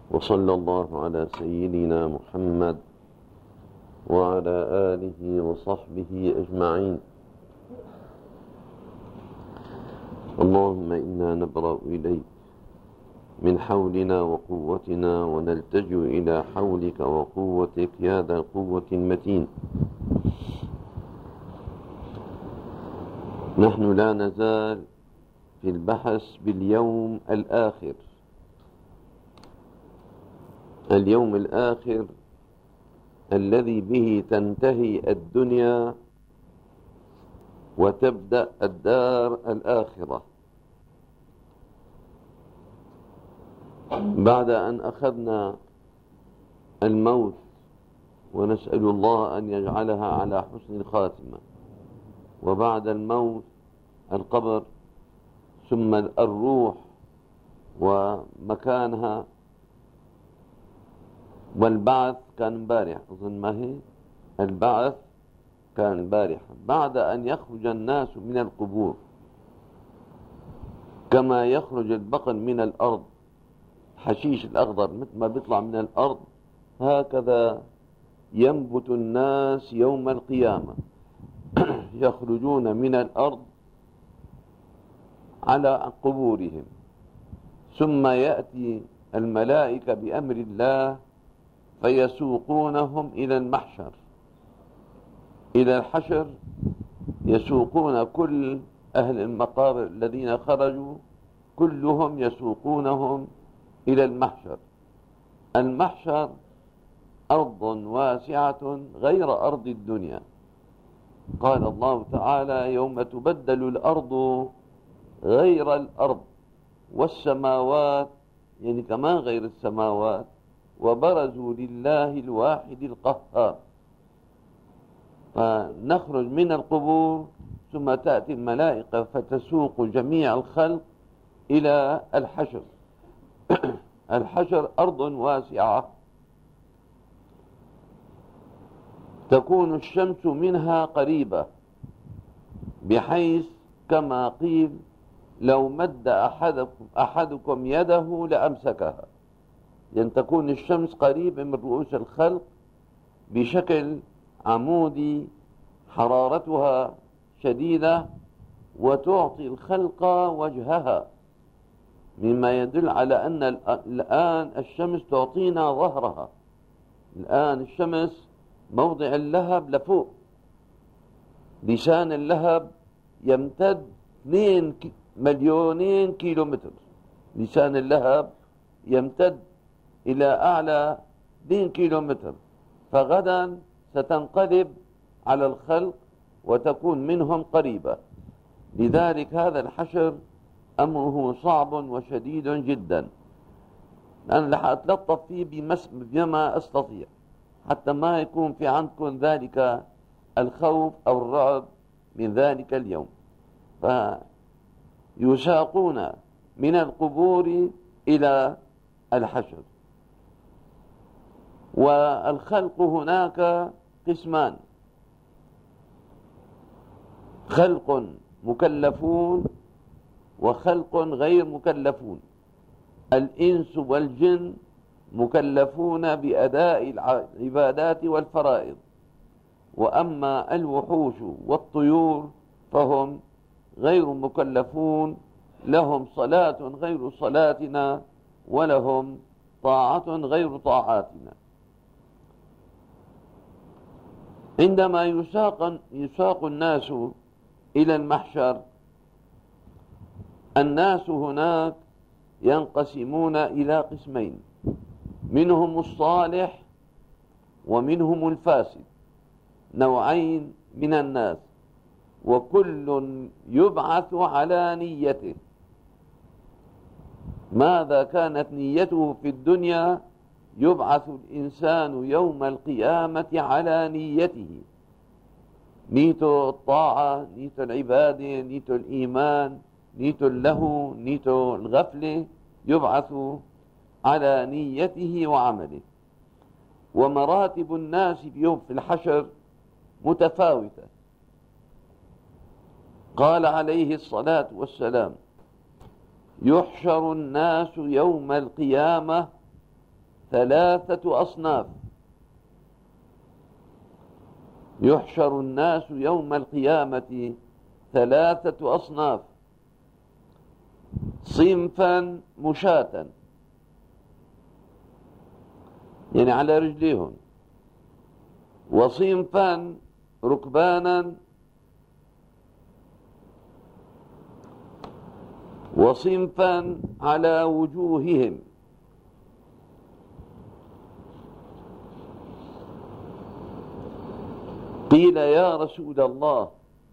وصلى الله على سيدنا محمد وعلى آله وصحبه أجمعين. اللهم إنا نبرأ إليك من حولنا وقوتنا ونلتجئ إلى حولك وقوتك يا ذا القوة المتين. نحن لا نزال في البحث باليوم الآخر. اليوم الآخر الذي به تنتهي الدنيا وتبدأ الدار الآخرة. بعد أن أخذنا الموت ونسأل الله أن يجعلها على حسن الخاتمة، وبعد الموت القبر، ثم الروح ومكانها، والبعث كان امبارح، أظن ما هي البعث كان امبارح. بعد أن يخرج الناس من القبور كما يخرج البقر من الأرض، حشيش الأخضر مثل ما بيطلع من الأرض، هكذا ينبت الناس يوم القيامة يخرجون من الأرض على قبورهم، ثم يأتي الملائكة بأمر الله فيسوقونهم إلى المحشر، إلى الحشر. يسوقون كل أهل المقابر الذين خرجوا، كلهم يسوقونهم إلى المحشر. المحشر أرض واسعة غير أرض الدنيا. قال الله تعالى: يوم تبدل الأرض غير الأرض والسماوات، يعني كمان غير السماوات، وبرزوا لله الواحد القهار. فنخرج من القبور ثم تأتي الملائكة فتسوق جميع الخلق إلى الحشر. الحشر أرض واسعة تكون الشمس منها قريبة، بحيث كما قيل: لو مد أحدكم يده لأمسكها. يعني تكون الشمس قريبة من رؤوس الخلق بشكل عمودي، حرارتها شديدة، وتعطي الخلق وجهها، مما يدل على أن الآن الشمس تعطينا ظهرها. الآن الشمس موضع اللهب لفوق، لسان اللهب يمتد 2 مليونين كيلومتر. لسان اللهب يمتد إلى أعلى 2 كيلومتر، فغدا ستنقلب على الخلق وتكون منهم قريبة. لذلك هذا الحشر أمره صعب وشديد جدا. أنا رح أتلطف فيه بما أستطيع، حتى ما يكون في عندكم ذلك الخوف أو الرعب من ذلك اليوم. فيساقون من القبور إلى الحشر. والخلق هناك قسمان: خلق مكلفون وخلق غير مكلفون. الإنس والجن مكلفون بأداء العبادات والفرائض، وأما الوحوش والطيور فهم غير مكلفون، لهم صلاة غير صلاتنا ولهم طاعة غير طاعاتنا. عندما يساق الناس إلى المحشر، الناس هناك ينقسمون إلى قسمين: منهم الصالح ومنهم الفاسد. نوعين من الناس، وكل يبعث على نيته. ماذا كانت نيته في الدنيا يبعث الإنسان يوم القيامة على نيته. نيته الطاعة، نيته العبادة، نيته الإيمان، نيته اللهو، نيته الغفلة، يبعث على نيته وعمله. ومراتب الناس في الحشر متفاوتة. قال عليه الصلاة والسلام: يحشر الناس يوم القيامة 3 أصناف. يحشر الناس يوم القيامة 3 أصناف: صنفا مشاة، يعني على رجليهم، وصنفا ركبانا، وصنفا على وجوههم. قيل يا رسول الله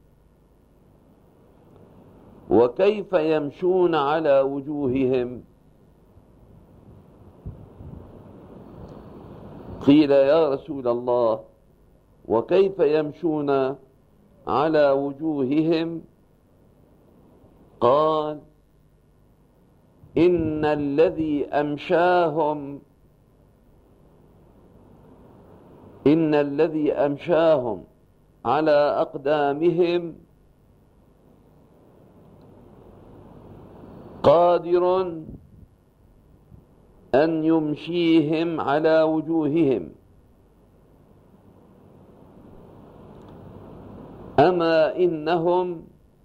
وكيف يمشون على وجوههم؟ قيل يا رسول الله وكيف يمشون على وجوههم؟ قال إن الذي أمشاهم على أقدامهم قادر أن يمشيهم على وجوههم، أما إنهم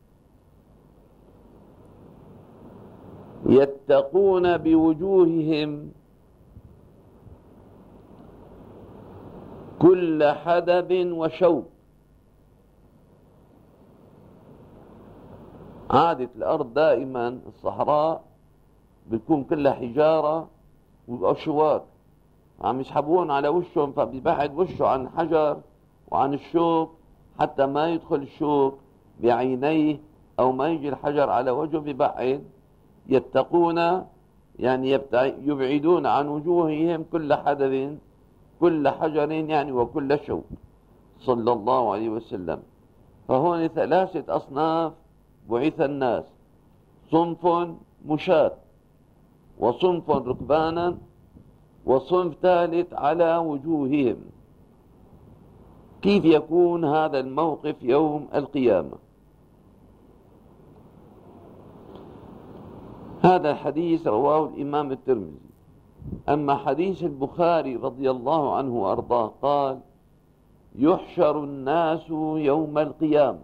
يتقون بوجوههم كل حدب وشوك. عادة الأرض دائما الصحراء بتكون كلها حجارة وأشواك عم يسحبون على وشهم، فبيبعد وشه عن الحجر وعن الشوك حتى ما يدخل الشوك بعينيه أو ما يجي الحجر على وجهه بيبعد. يتقون يعني يبعدون عن وجوههم كل حدب، كل حجر يعني وكل شوك، صلى الله عليه وسلم. فهون 3 أصناف بعث الناس: صنف مشاة، وصنف ركبانا، وصنف ثالث على وجوههم. كيف يكون هذا الموقف يوم القيامة؟ هذا الحديث رواه الإمام الترمذي. أما حديث البخاري رضي الله عنه وأرضاه قال: يحشر الناس يوم القيامة.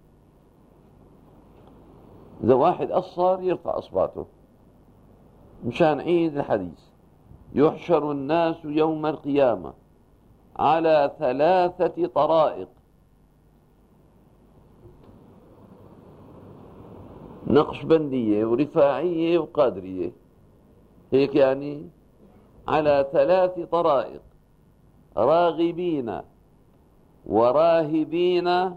إذا واحد قصر يرفع أصبعته مشان عيد الحديث. يحشر الناس يوم القيامة على 3 طرائق: نقشبندية ورفاعية وقادرية، هيك يعني على 3 طرائق: راغبين وراهبين.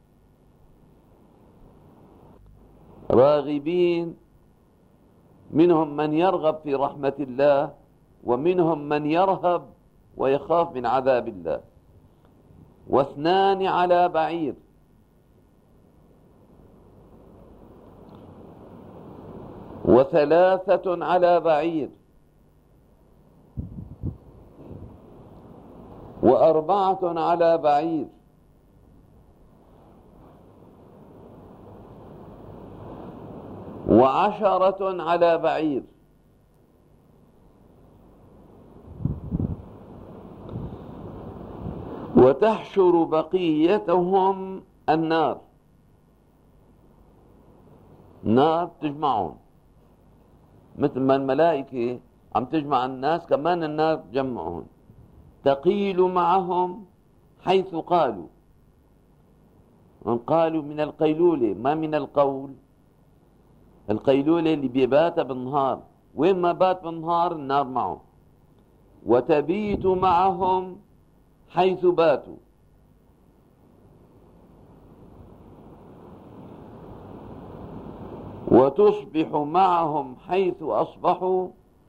راغبين منهم من يرغب في رحمة الله، ومنهم من يرهب ويخاف من عذاب الله. و2 على بعير، و3 على بعير، و4 على بعير، و10 على بعير. وتحشر بقيتهم النار. نار تجمعهم مثل ما الملائكة عم تجمع الناس، كمان النار تجمعهم. تقيل معهم حيث قالوا. من قالوا من القيلولة ما من القول. القيلولة اللي بيبات بالنهار، وين ما بات بالنهار النار معه. وتبيت معهم حيث باتوا. وتصبح معهم حيث أصبحوا.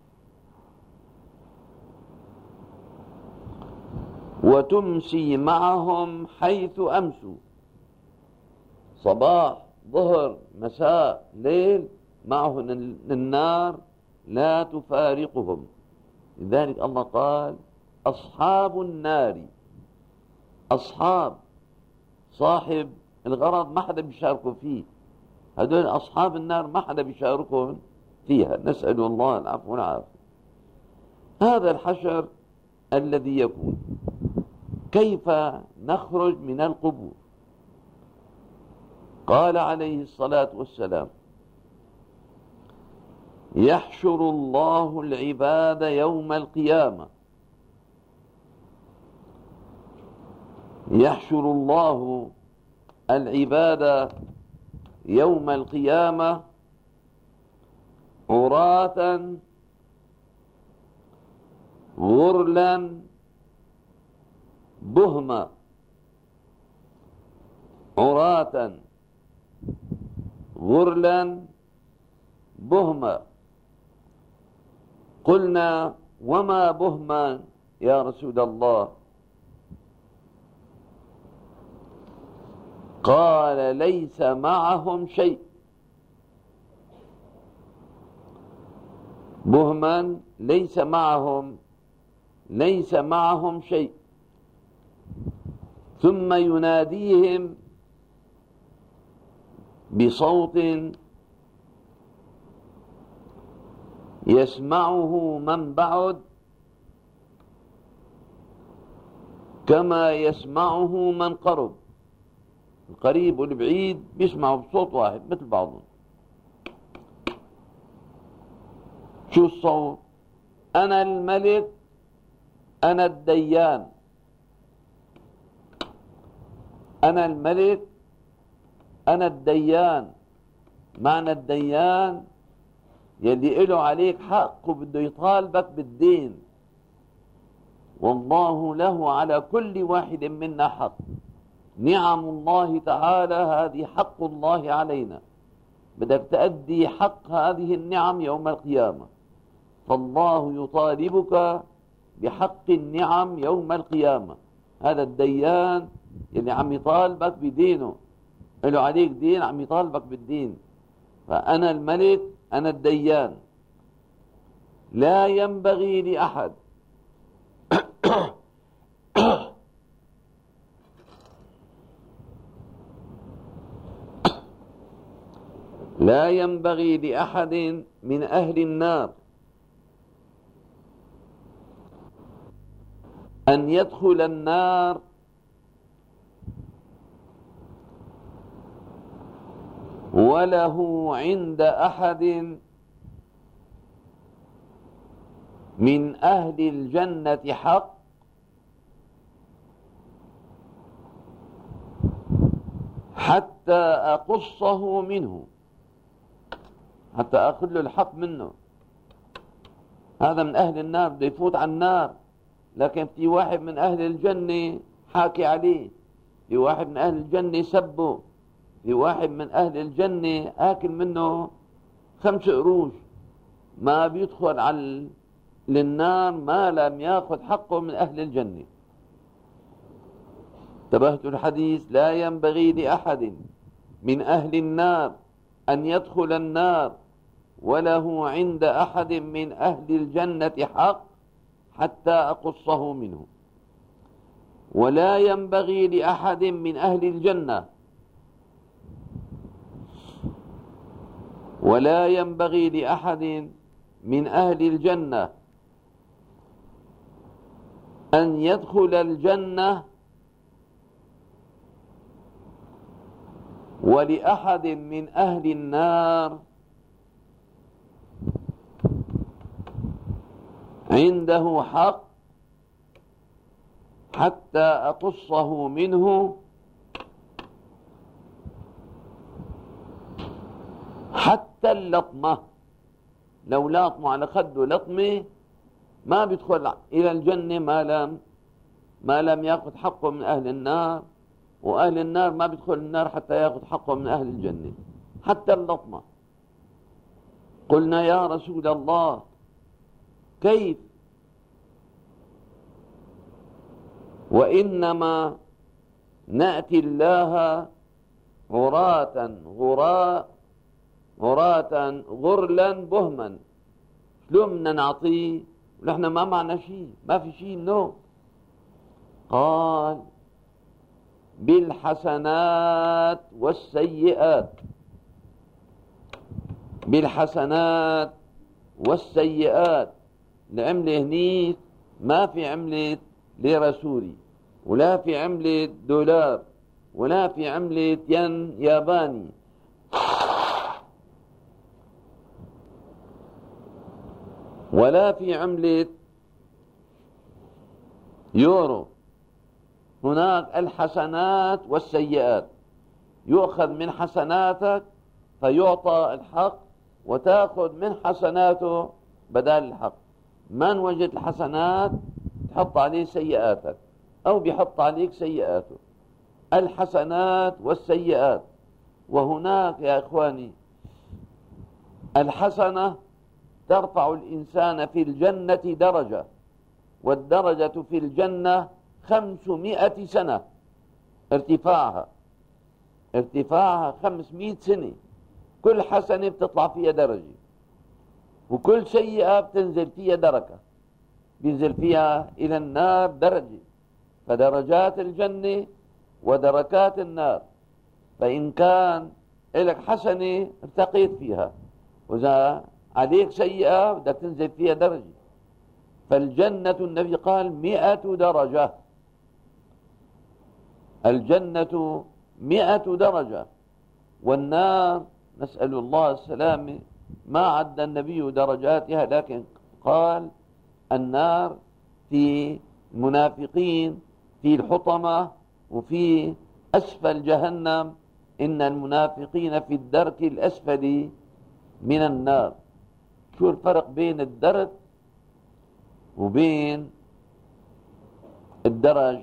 وتمسي معهم حيث أمسوا. صباح ظهر مساء ليل معه النار لا تفارقهم. لذلك الله قال: أصحاب النار. أصحاب صاحب الغرض ما حدا بيشاركوا فيه، هذول أصحاب النار ما حدا بيشاركهم فيها. نسأل الله العفو والعافية. هذا الحشر الذي يكون. كيف نخرج من القبور؟ قال عليه الصلاة والسلام: يحشر الله العباد يوم القيامة، يحشر الله العباد يوم القيامة عراة غرلا بهما، عراة غرلا بهما. قلنا: وما بهما يا رسول الله؟ قال: ليس معهم شيء. بهما ليس معهم شيء. ثم يناديهم بصوت يسمعه من بعد كما يسمعه من قرب. القريب والبعيد بيسمعوا بصوت واحد مثل بعضهم. شو الصوت؟ أنا الملك، أنا الديان. أنا الملك، أنا الديان. معنى الديان يلي له عليك حق وبده يطالبك بالدين، والله له على كل واحد منا حق. نعم الله تعالى هذه حق الله علينا، بدك تأدي حق هذه النعم يوم القيامة، فالله يطالبك بحق النعم يوم القيامة. هذا الديان اللي عم يطالبك بدينه، له عليك دين، عم يطالبك بالدين. فأنا الملك، أنا الديان. لا ينبغي لأحد لا ينبغي لأحد من أهل النار أن يدخل النار وله عند أحد من أهل الجنة حق حتى أقصه منه، حتى أخذ له الحق منه. هذا من أهل النار بده يفوت على النار، لكن في واحد من أهل الجنة حاكي عليه، في واحد من أهل الجنة سبه، في واحد من أهل الجنة آكل منه 5 قروش. ما بيدخل على للنار ما لم يأخذ حقه من أهل الجنة. انتبهتوا الحديث؟ لا ينبغي لأحد من أهل النار أن يدخل النار وله عند أحد من أهل الجنة حق حتى أقصه منه. ولا ينبغي لأحد من أهل الجنة ولا ينبغي لأحد من أهل الجنة أن يدخل الجنة ولأحد من أهل النار عنده حق حتى أقصه منه، حتى اللطمة. لو لاطمه على خده لطمة ما بيدخل إلى الجنة ما لم يأخذ حقه من أهل النار، وأهل النار ما بيدخل النار حتى يأخذ حقه من أهل الجنة، حتى اللطمة. قلنا: يا رسول الله كيف؟ وإنما نأتي الله عراة غرلا بهما. شلون بدنا نعطيه ونحن ما معنا شيء، ما في شيء منه؟ قال: بالحسنات والسيئات. بالحسنات والسيئات. العملة هنيك ما في عملة ليرة سوري، ولا في عملة دولار، ولا في عملة ين ياباني، ولا في عملة يورو. هناك الحسنات والسيئات، يؤخذ من حسناتك فيعطى الحق، وتأخذ من حسناته بدل الحق. من وجد الحسنات تحط عليه سيئاتك، أو بيحط عليك سيئاته. الحسنات والسيئات. وهناك يا إخواني الحسنة ترفع الإنسان في الجنة درجة، والدرجة في الجنة 500 سنة ارتفاعها 500 سنة. كل حسنة بتطلع فيها درجة، وكل سيئة بتنزل فيها دركة، بينزل فيها إلى النار درجة. فدرجات الجنة ودركات النار. فإن كان لك حسنة ارتقيت فيها، وإذا عليك سيئة بدك تنزل فيها درجة. فالجنة النبي قال 100 درجة، الجنة 100 درجة، والنار نسأل الله السلامة ما عد النبي درجاتها، لكن قال النار في المنافقين في الحطمة وفي أسفل جهنم، إن المنافقين في الدرك الأسفل من النار. شو الفرق بين الدرك وبين الدرج؟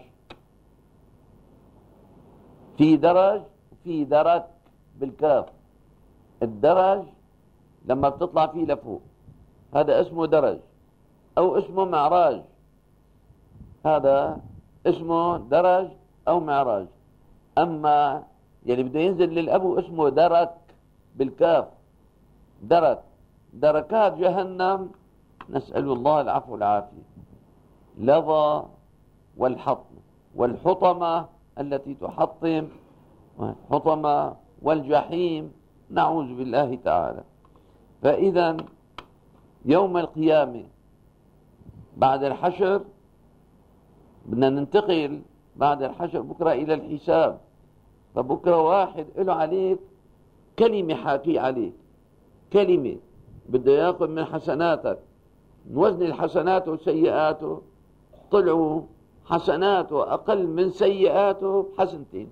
في درج وفي درك بالكاف. الدرج لما بتطلع فيه لفوق هذا اسمه درج، أو اسمه معراج، هذا اسمه درج أو معراج. أما يلي بده ينزل للأبو اسمه درك بالكاف، درك. دركات جهنم نسأل الله العفو والعافية، لظى والحطم والحطمة التي تحطم، حطمة والجحيم، نعوذ بالله تعالى. فإذا يوم القيامة بعد الحشر بدنا ننتقل بعد الحشر بكرة إلى الحساب. فبكرة واحد له عليك كلمة حاكي عليك، كلمة بده ياخذ من حسناتك، نوزن الحسنات وسيئاته، طلعوا حسناته أقل من سيئاته بحسنتين.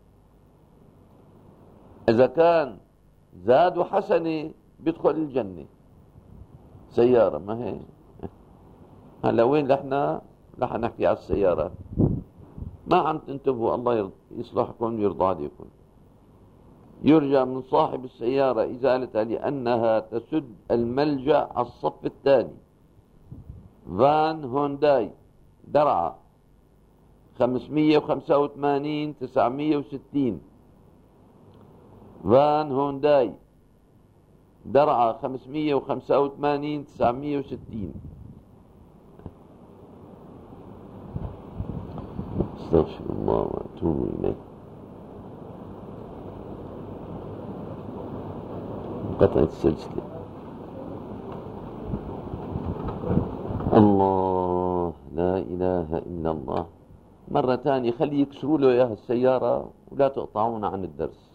إذا كان زادوا حسنة بيدخل الجنة. سيارة ما هي هلا وين رح نحكي على السيارات، ما عم تنتبهوا. الله يصلحكم ويرضى عليكم. يرجى من صاحب السيارة إزالتها لأنها تسد الملجأ على الصف الثاني. فان هونداي درعا 585-960. فان هونداي درعا 585-960. استغفر الله واتوب اليه. قطعت السلسلة. الله لا إله إلا الله. مرة ثانية خلي يكسروا له إياها السيارة ولا تقطعونا عن الدرس.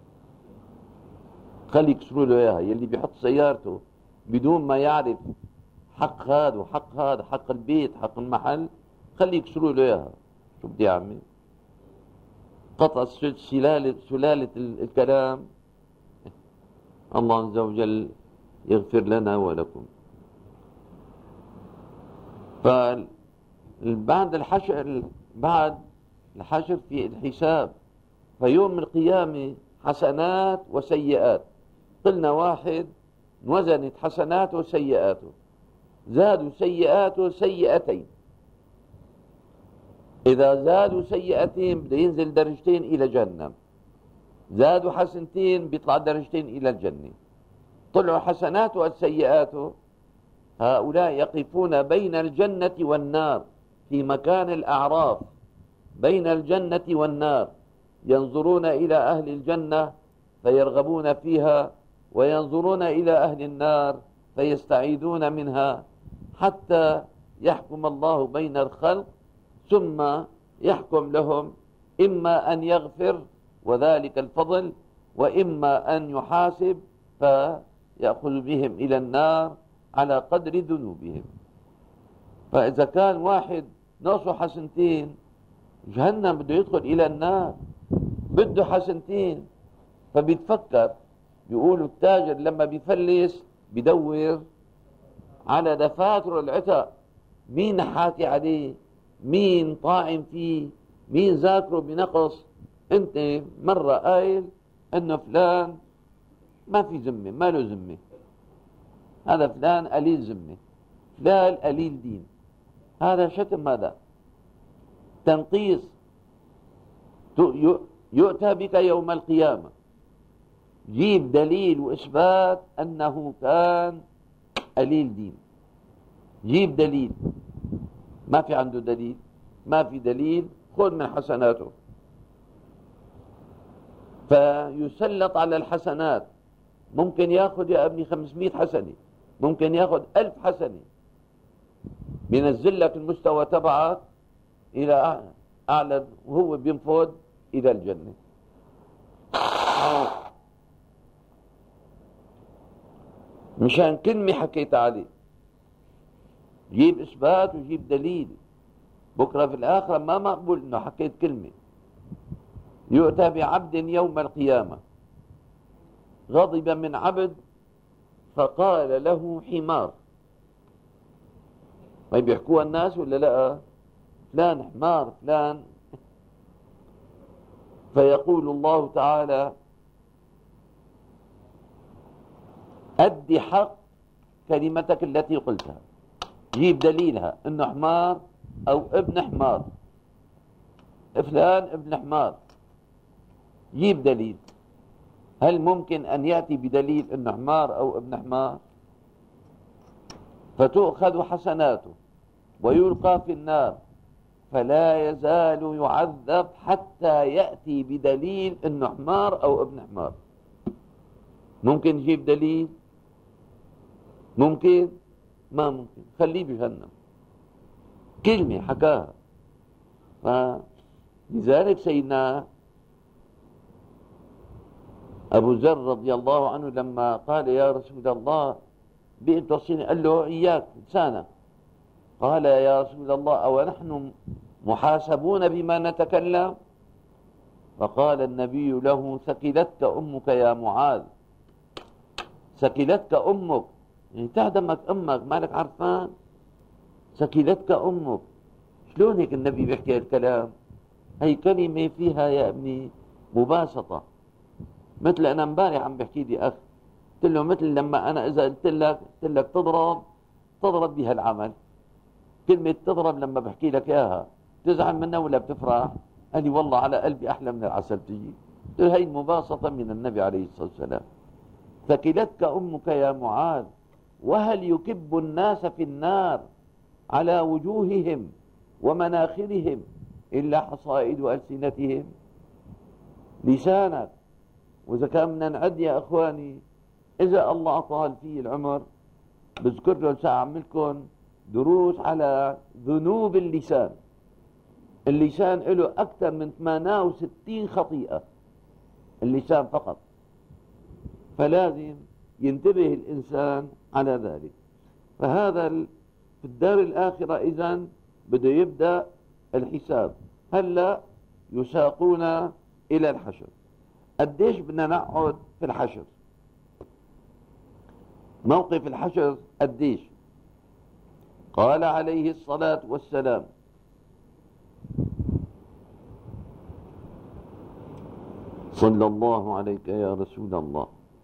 خلي يكسروا له إياها. يلي بيحط سيارته بدون ما يعرف حق هذا وحق هذا، حق البيت حق المحل، خلي يكسروا له إياها. شو بدي أعمل؟ قطع سلالة الكلام. الله عز وجل يغفر لنا ولكم. بعد الحشر في الحساب. فيوم القيامة حسنات وسيئات. قلنا واحد وزنت حسناته وسيئاته، زادوا سيئاته سيئتين. إذا زادوا سيئتين بده ينزل درجتين إلى جهنم، زادوا حسنتين بيطلع درجتين إلى الجنة. طلعوا حسناته والسيئاته، هؤلاء يقفون بين الجنة والنار في مكان الأعراف، بين الجنة والنار، ينظرون إلى أهل الجنة فيرغبون فيها، وينظرون إلى أهل النار فيستعيذون منها، حتى يحكم الله بين الخلق، ثم يحكم لهم إما أن يغفر وذلك الفضل، وإما أن يحاسب فيأخذ بهم إلى النار على قدر ذنوبهم. فإذا كان واحد ناقصه حسنتين جهنم بده يدخل إلى النار، بده حسنتين، فبيتفكر. بيقولوا التاجر لما بيفلس بدور على دفاتر العتق، مين حاكي عليه، مين طاعن فيه، مين ذاكره بنقص. انت مرة قايل انه فلان ما في ذمة، ما له ذمة، هذا فلان قليل ذمة، فلان قليل دين، هذا شتم، هذا تنقيص. يؤتى بك يوم القيامة، جيب دليل وإثبات أنه كان قليل دين، جيب دليل. ما في عنده دليل، ما في دليل، خذ من حسناته. فيسلط على الحسنات، ممكن ياخذ يا ابني 500 حسنة، ممكن ياخذ 1000 حسنة، بينزل لك المستوى تبعك إلى أعلى، وهو بينفذ إلى الجنة. مشان كلمة حكيت عليه، جيب إثبات وجيب دليل. بكرة في الآخرة ما مقبول إنه حكيت كلمة. يؤتى بعبد يوم القيامة غضب من عبد فقال له حمار. ما بيحكوها الناس ولا لا؟ فلان حمار، فلان. فيقول الله تعالى أدي حق كلمتك التي قلتها، جيب دليلها انه حمار او ابن حمار، فلان ابن حمار، جيب دليل. هل ممكن ان يأتي بدليل انه حمار او ابن حمار؟ فتؤخذ حسناته ويلقى في النار، فلا يزال يعذب حتى يأتي بدليل انه حمار او ابن حمار. ممكن يجيب دليل؟ ممكن؟ ما ممكن، خليه بجهنم. كلمة حكاها. فلذلك سيدنا أبو ذر رضي الله عنه لما قال يا رسول الله بئت توصيني، قال له إياك لسانك. قال يا رسول الله أو نحن محاسبون بما نتكلم؟ فقال النبي له ثكلتك أمك يا معاذ، ثكلتك أمك، يعني تهدمك أمك، مالك عرفان؟ ثكلتك أمك. شلون هيك النبي بيحكي الكلام؟ هي كلمة فيها يا ابني مباسطة. مثل أنا امبارح عم بحكي لي أخ، قلت له مثل لما أنا إذا قلت لك تضرب بها العمل. كلمة تضرب لما بحكي لك إياها تزعل منها ولا بتفرح؟ قال لي والله على قلبي أحلى من العسل تجي. قلت له هي مباسطة من النبي عليه الصلاة والسلام. ثكلتك أمك يا معاذ، وهل يكب الناس في النار على وجوههم ومناخرهم إلا حصائد ألسنتهم؟ لسانك. وإذا كان بدنا نعد يا أخواني، إذا الله أطال فيه العمر بذكر له ساعة أعملكم دروس على ذنوب اللسان. اللسان له أكثر من 68 خطيئة، اللسان فقط. فلازم ينتبه الإنسان على ذلك. فهذا في الدار الآخرة إذن بده يبدأ الحساب. هلا يساقون إلى الحشر. قديش بدنا نقعد في الحشر؟ موقف الحشر قديش؟ قال عليه الصلاة والسلام صلى الله عليك يا رسول الله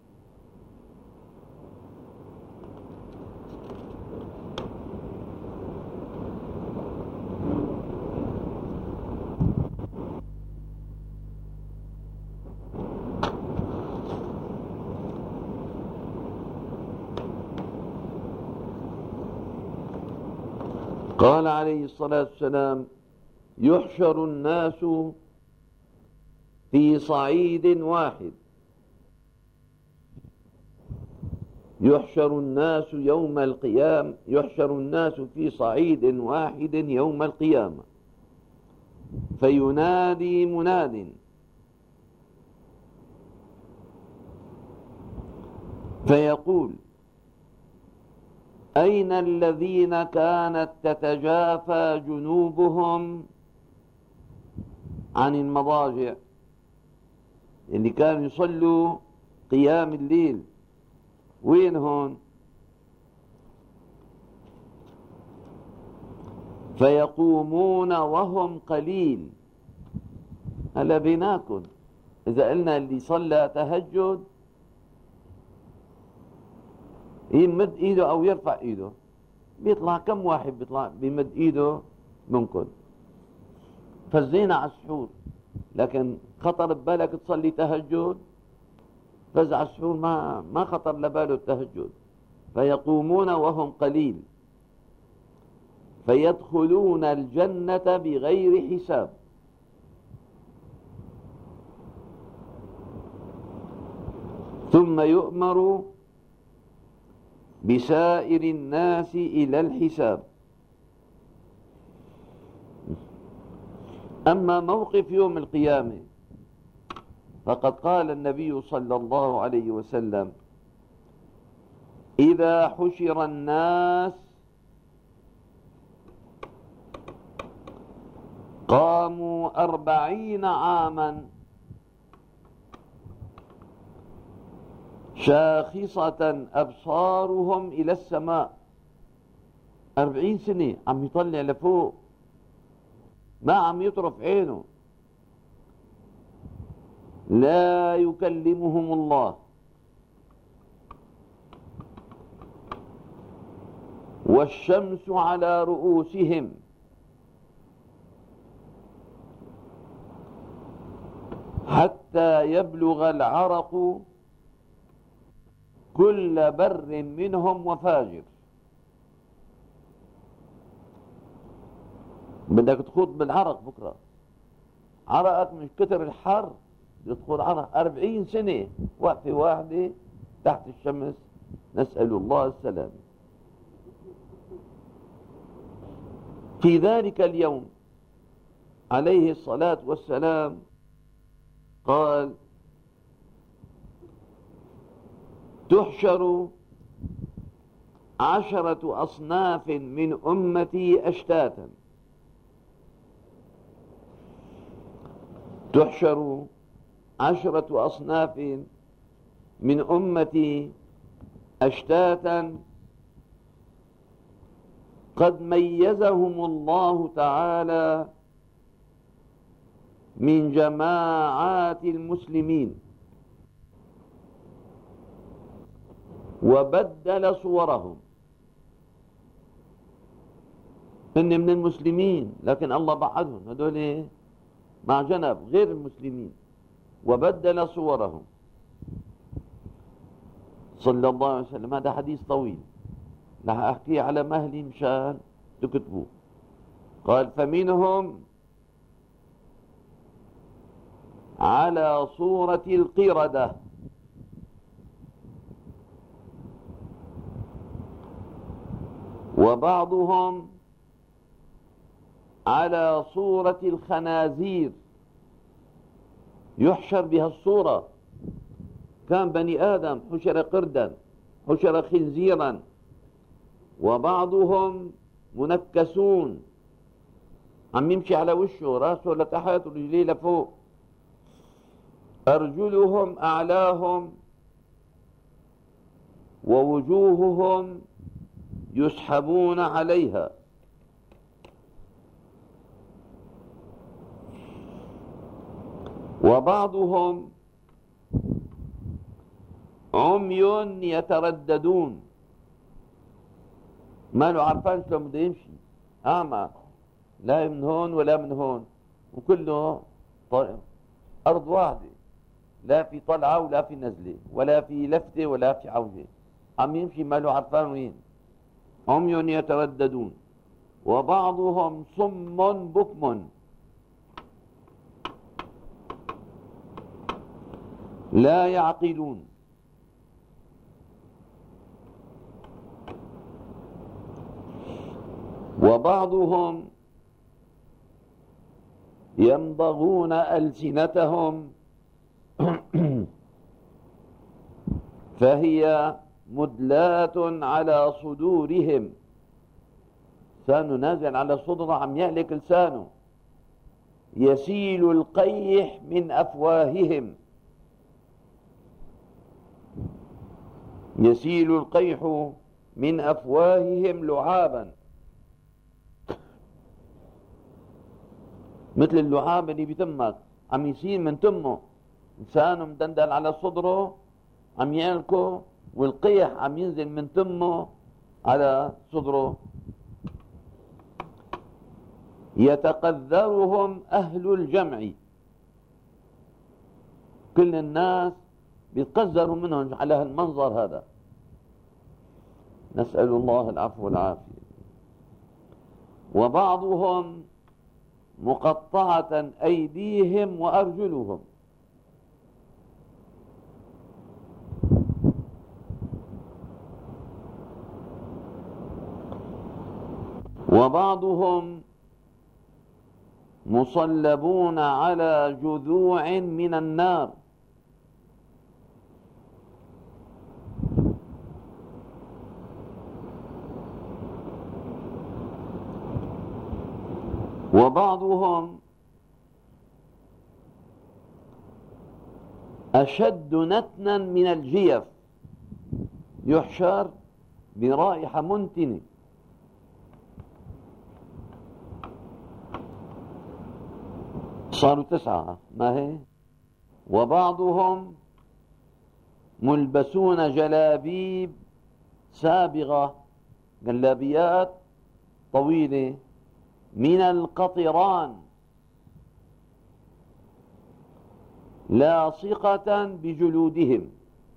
قال عليه الصلاة والسلام يحشر الناس في صعيد واحد يحشر الناس في صعيد واحد يوم القيامة، فينادي مناد فيقول: أين الذين كانت تتجافى جنوبهم عن المضاجع، اللي كانوا يصلوا قيام الليل، وينهم؟ فيقومون وهم قليل. هلا بيناكم إذا قلنا اللي صلى تهجد يمد ايده او يرفع ايده، بيطلع كم واحد بيطلع بيمد ايده منكم؟ فزينا على السحور، لكن خطر ببالك تصلي تهجد؟ فز على السحور ما خطر لباله التهجد. فيقومون وهم قليل فيدخلون الجنة بغير حساب، ثم يؤمر بسائر الناس إلى الحساب. أما موقف يوم القيامة فقد قال النبي صلى الله عليه وسلم: إذا حشر الناس قاموا 40 عاما شاخصة أبصارهم إلى السماء. 40 سنة عم يطلع لفوق، ما عم يطرف عينه، لا يكلمهم الله، والشمس على رؤوسهم، حتى يبلغ العرق كل بر منهم وفاجر. بدك تخوض بالعرق بكرة، عرقك من كتر الحر يدخل عرق. 40 سنة وقفة واحدة تحت الشمس، نسأل الله السلام. في ذلك اليوم عليه الصلاة والسلام قال: تحشر 10 أصناف من أمتي أشتاتا. تحشر 10 أصناف من أمتي أشتاتا قد ميزهم الله تعالى من جماعات المسلمين، وبدل صورهم. هن من المسلمين لكن الله بعدهم، هذول مع جنب غير المسلمين، وبدل صورهم صلى الله عليه وسلم. هذا حديث طويل رح أحكيه على مهلي مشان تكتبوه. قال: فمنهم على صورة القردة، وبعضهم على صورة الخنازير، يحشر بها الصورة، كان بني آدم حشر قردا، حشر خنزيرا. وبعضهم منكسون، عم يمشي على وشه، راسه لتحت ورجليه لفوق، أرجلهم أعلاهم ووجوههم يسحبون عليها. وبعضهم عمي يترددون، ما له عرفان شلون بده يمشي، أعمى، لا من هون ولا من هون، وكله أرض واحدة، لا في طلعة ولا في نزلة ولا في لفتة ولا في عوجة، عم يمشي ما له عرفان وين. عمي يترددون. وبعضهم صم بكم لا يعقلون. وبعضهم يمضغون ألسنتهم فهي مدلاة على صدورهم، لسانه نازل على صدره عم يهلك لسانه. يسيل القيح من أفواههم، يسيل القيح من أفواههم لعابا، مثل اللعاب اللي بتمك عم يسيل من تمه، لسانه مدندل على صدره عم يهلكه، والقيح عم ينزل من تمه على صدره. يتقذرهم أهل الجمع، كل الناس بيتقذروا منهم على هالمنظر هذا، نسأل الله العفو والعافية. وبعضهم مقطعة أيديهم وأرجلهم، وبعضهم مصلبون على جذوع من النار، وبعضهم أشد نتنا من الجيف، يحشر برائحة منتنة. صاروا 9 ما هي. وبعضهم ملبسون جلابيب سابغة، جلابيات طويلة من القطران لاصقة بجلودهم،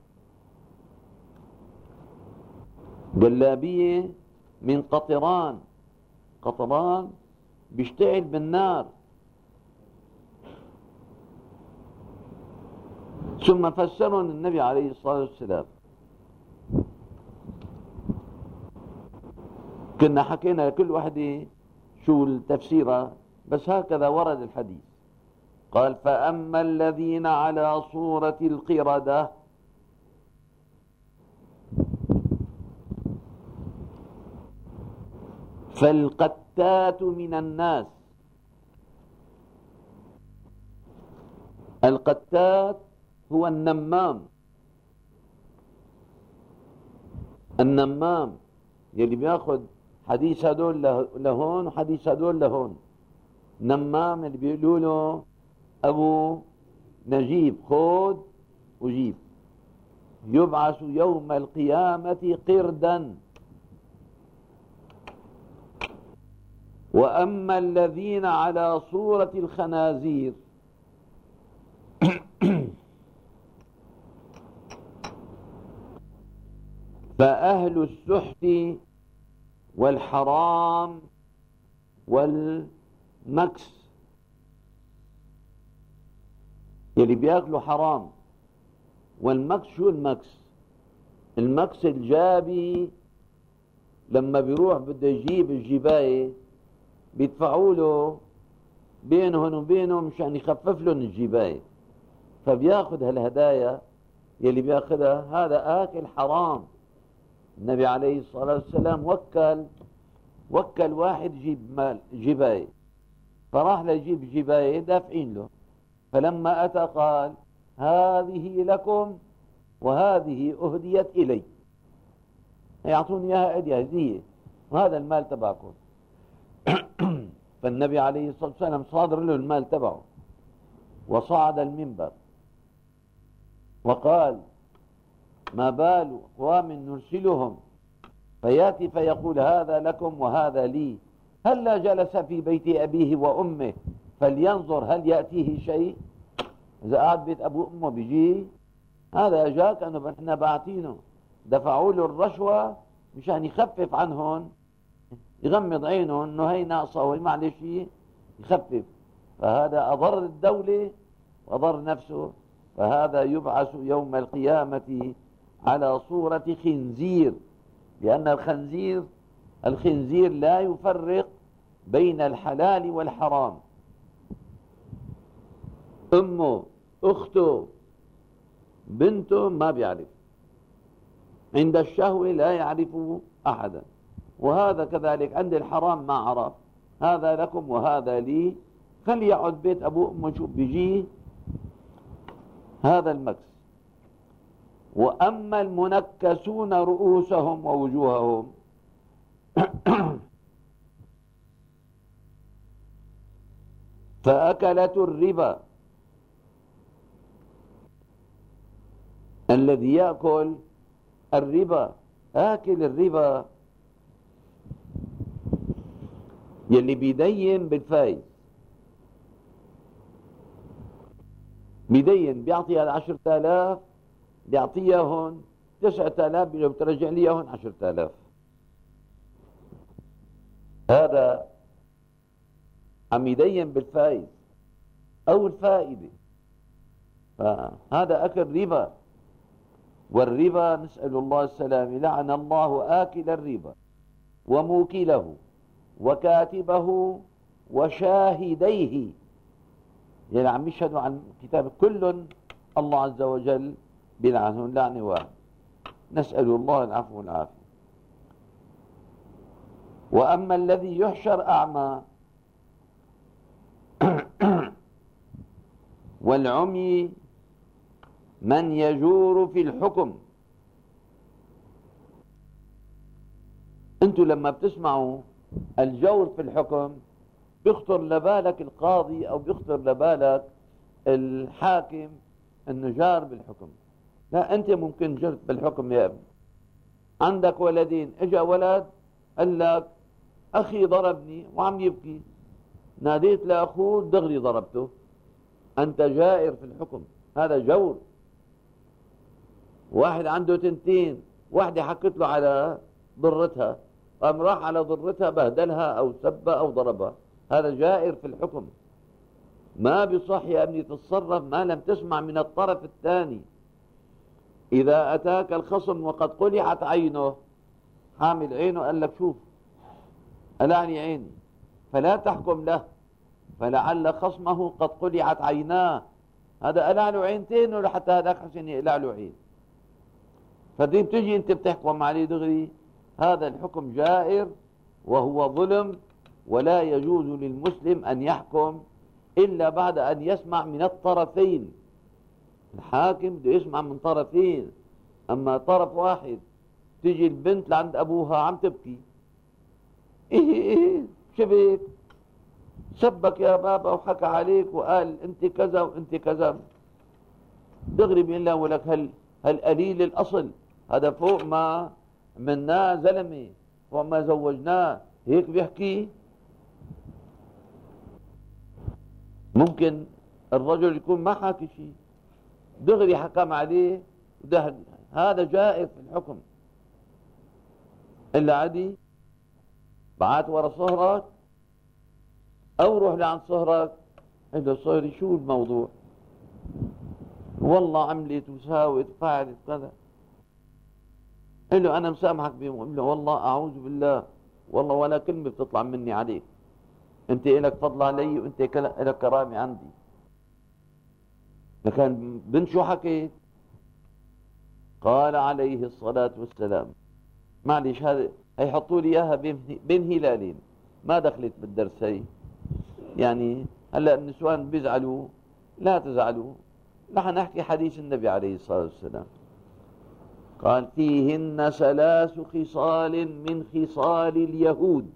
جلابية من قطران، قطران بيشتعل بالنار. ثم فسرهم النبي عليه الصلاة والسلام. كنا حكينا لكل وحدة شو التفسيرة، بس هكذا ورد الحديث. قال: فأما الذين على صورة القردة فالقتات من الناس. القتات هو النمام، النمام يلي بياخد حديث هدول لهون وحديث هدول لهون. نمام اللي بيقولوا له أبو نجيب، خود وجيب. يبعث يوم القيامة قردا. وأما الذين على صورة الخنازير فأهل السحت والحرام والمكس، يلي بياكلوا حرام. والمكس شو المكس؟ المكس الجابي لما بيروح بده يجيب الجباية بيدفعوا له بينهم وبينهم مشان يخفف لهم الجباية، فبياخذ هالهدايا يلي بياخذها هذا آكل حرام. النبي عليه الصلاة والسلام وكل واحد يجيب مال جباية، فراح ليجيب جباية دافعين له، فلما أتى قال: هذه لكم وهذه أهديت إلي، يعطوني إياها هدية وهذا المال تبعكم. فالنبي عليه الصلاة والسلام صادر له المال تبعه، وصعد المنبر وقال: ما بال أقوام نرسلهم فياتي فيقول هذا لكم وهذا لي، هلا جلس في بيت أبيه وأمه فلينظر هل يأتيه شيء. إذا قعد بيت أبوه وأمه بيجي، هذا أجاك أنه إحنا باعتينه، دفعوا له الرشوة مشان يخفف عنهم، يغمض عينهم انه هي ناقصه وهي معلش يخفف، فهذا اضر الدوله واضر نفسه. فهذا يبعث يوم القيامه على صوره خنزير، لان الخنزير الخنزير لا يفرق بين الحلال والحرام. أمه، أخته، بنته ما بيعرف، عند الشهوة لا يعرف أحدا. وهذا كذلك عند الحرام ما عرف، هذا لكم وهذا لي، فليقعد بيت أبوه أمه شوف بيجيه هذا المكس. وأما المنكسون رؤوسهم ووجوههم فأكلة الربا، الذي يأكل الربا، آكل الربا يلي بيدين بالفايز، بيدين بيعطي 10,000 بيعطيهن 9,000 لو ترجع ليهن 10,000. هذا عم يدين بالفايز أو الفائدة، فهذا أكل ربا. والربا نسأل الله السلامة، لعن الله آكل الربا وموكله وكاتبه وشاهديه، يعني عم يشهدوا عن كتاب كل الله عز وجل بلعنهم لعنة واحد، نسأل الله العفو والعافية. وأما الذي يحشر أعمى والعمي من يجور في الحكم. انتوا لما بتسمعوا الجور في الحكم بيخطر لبالك القاضي او بيخطر لبالك الحاكم انه جار بالحكم. لا، انت ممكن جرت بالحكم يا ابني. عندك ولدين، اجا ولد قال لك اخي ضربني وعم يبكي، ناديت لاخوه دغري ضربته، انت جائر في الحكم، هذا جور. واحد عنده تنتين، واحدة حكت له على ضرتها، قام راح على ضرتها بهدلها او سبها او ضربها، هذا جائر في الحكم. ما بصح يا ابني تتصرف ما لم تسمع من الطرف الثاني. اذا اتاك الخصم وقد قلعت عينه، حامل عينه قال لك شوف ألعني عيني، فلا تحكم له، فلعل خصمه قد قلعت عيناه، هذا قلع له عينتين ولحتى هذاك حسن يقلع له عين، فدي بتجي انت بتحكم عليه دغري. هذا الحكم جائر وهو ظلم، ولا يجوز للمسلم ان يحكم الا بعد ان يسمع من الطرفين. الحاكم بده يسمع من طرفين، اما طرف واحد تيجي البنت لعند ابوها عم تبكي، ايه شبك سبك يا بابا وحكى عليك وقال انت كذا وانت كذا، دغري بيقول له ولك هل قليل الاصل، هذا فوق ما مناه زلمه، فوق ما زوجناه، هيك بيحكي. ممكن الرجل يكون ما حاكي شيء دغري حكم عليه، هذا جائر في الحكم. الا عدي بعت ورا صهرك او روح لعند صهرك قل له صهري شو الموضوع، والله عملت وساوت وفعلت كذا، قل له انا مسامحك بهم، قل له والله اعوذ بالله، والله ولا كلمه بتطلع مني عليك، انت لك فضل علي وانت لك كرامه عندي. لكن بنت شو حكيت؟ قال عليه الصلاه والسلام، معلش هذا هيحطوا لي اياها بين هلالين، ما دخلت بالدرس هي، يعني هلا النسوان بيزعلوا، لا تزعلوا، نحن نحكي حديث النبي عليه الصلاه والسلام، قال فيهن 3 خصال من خصال اليهود،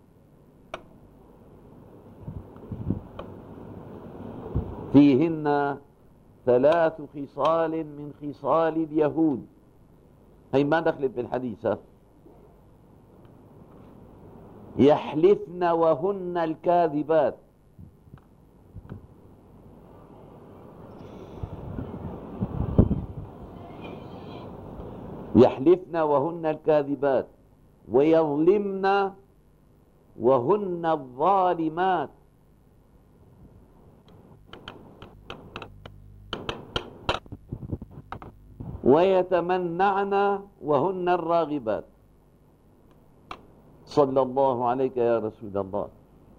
فيهن 3 خصال من خصال اليهود، هي ما دخلت بالحديث. يحلفن وهن الكاذبات، يحلفن وهن الكاذبات، ويظلمن وهن الظالمات، ويتمنعن وهن الراغبات. صلى الله عليك يا رسول الله.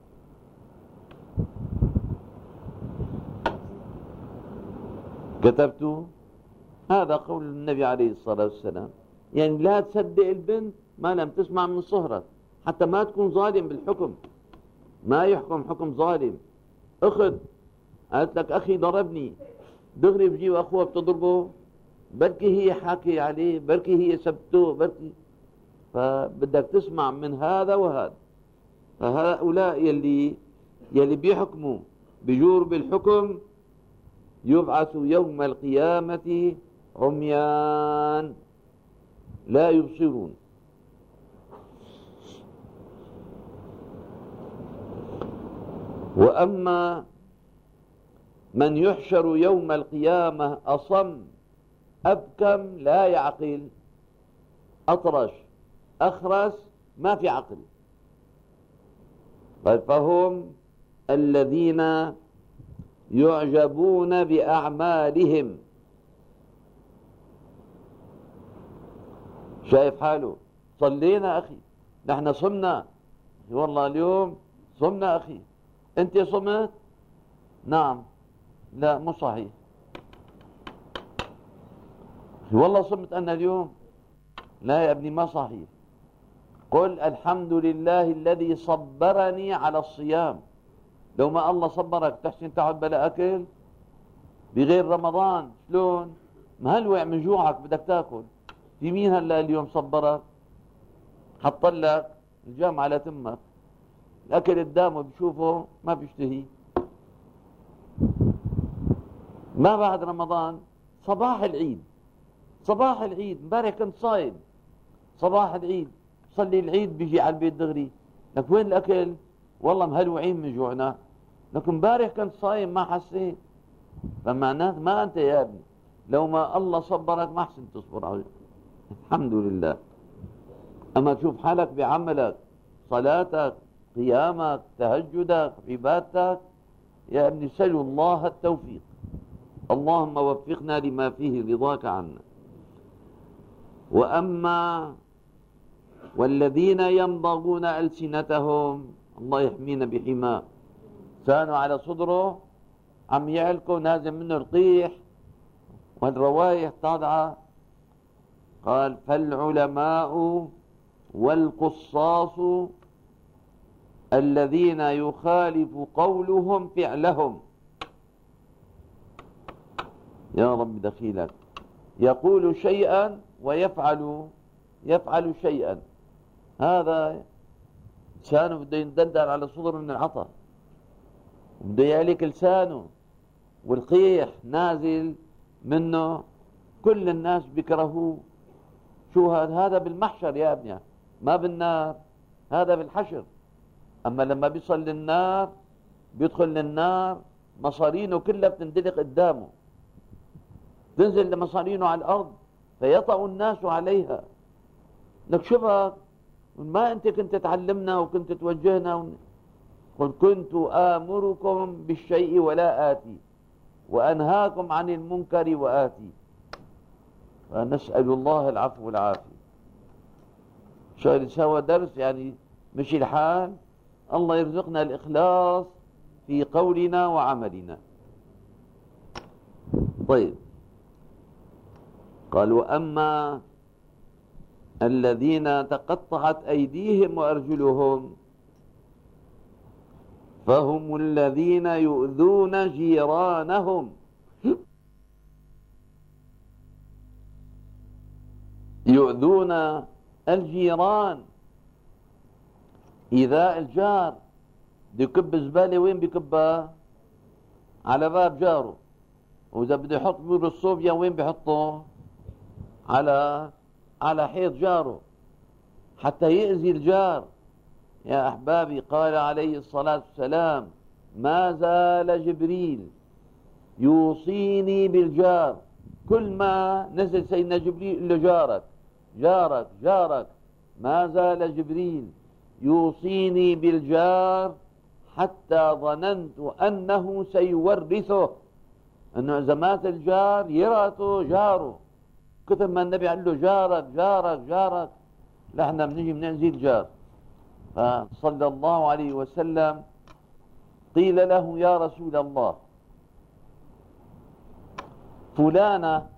كتبت هذا قول النبي عليه الصلاة والسلام. يعني لا تصدق البنت ما لم تسمع من صهرك، حتى ما تكون ظالم بالحكم، ما يحكم حكم ظالم. أخذ قالت لك أخي ضربني، دغري بجيب أخوها بتضربه، بركي هي حاكي عليه، بركي هي سبته، بركي. فبدك تسمع من هذا وهذا. فهؤلاء يلي بيحكموا بجور بالحكم يبعثوا يوم القيامة عميان لا يبصرون. وأما من يحشر يوم القيامة أصم أبكم لا يعقل، أطرش أخرس ما في عقل. فهم الذين يعجبون بأعمالهم. شايف حاله صلينا أخي، نحن صمنا، والله اليوم صمنا أخي. أنت صمت؟ نعم. لا مو صحيح. والله صمت أنا اليوم. لا يا ابني ما صحيح. قل الحمد لله الذي صبرني على الصيام. لو ما الله صبرك تحسن تقعد بلا أكل بغير رمضان شلون؟ مهلوع من جوعك بدك تاكل. في مين هلا اليوم صبرك؟ حط لك الجام على تمك، الأكل قدامه بشوفه ما بيشتهي. ما بعد رمضان صباح العيد، صباح العيد امبارح كنت صايم، صباح العيد صلي العيد بيجي على البيت دغري، لك وين الأكل؟ والله مهلوعين من جوعنا، لكن امبارح كنت صايم ما حسيت. فمعناته ما أنت يا ابني لو ما الله صبرك ما حسن تصبر عليه. الحمد لله. أما تشوف حالك بعملك، صلاتك، قيامك، تهجدك، عبادتك، يا ابني سلوا الله التوفيق. اللهم وفقنا لما فيه رضاك عنا. وأما والذين يمضغون ألسنتهم، الله يحمينا بحماه، كانوا على صدره عم يعلكوا نازل منه القيح والروايح طالعة. قال فالعلماء والقصاص الذين يخالف قولهم فعلهم. يا رب دخيلك، يقول شيئا ويفعل شيئا. هذا لسانه بده يندندر على صدر من العطا، وبده يعلك لسانه، والقيح نازل منه، كل الناس بيكرهوه. شو هذا بالمحشر يا ابني، ما بالنار، هذا بالحشر. أما لما بيصل للنار، بيدخل للنار مصارينه كلها بتندلق قدامه، تنزل لمصارينه على الأرض فيطأ الناس عليها. لك شبك ما أنت كنت تعلمنا وكنت توجهنا قل كنت آمركم بالشيء ولا آتي وأنهاكم عن المنكر وآتي. فنسأل الله العفو والعافية. شو سوى درس يعني مشي الحال. الله يرزقنا الإخلاص في قولنا وعملنا. طيب، قال وأما الذين تقطعت أيديهم وأرجلهم فهم الذين يؤذون جيرانهم. يؤذون الجيران. إيذاء الجار، بده يكب زبالة وين بيكبها؟ على باب جاره. وإذا بده يحط بير الصوبيا وين بيحطه؟ على حيط جاره، حتى يأذي الجار. يا أحبابي، قال عليه الصلاة والسلام ما زال جبريل يوصيني بالجار. كل ما نزل سيدنا جبريل له جارك جارك جارك. ما زال جبريل يوصيني بالجار حتى ظننت أنه سيورثه، أنه إذا مات الجار يرثه جاره. كتب ما النبي قال له جارك جارك جارك. لا احنا بنيجي بنأذي الجار. فصلى الله عليه وسلم قيل له يا رسول الله فلانة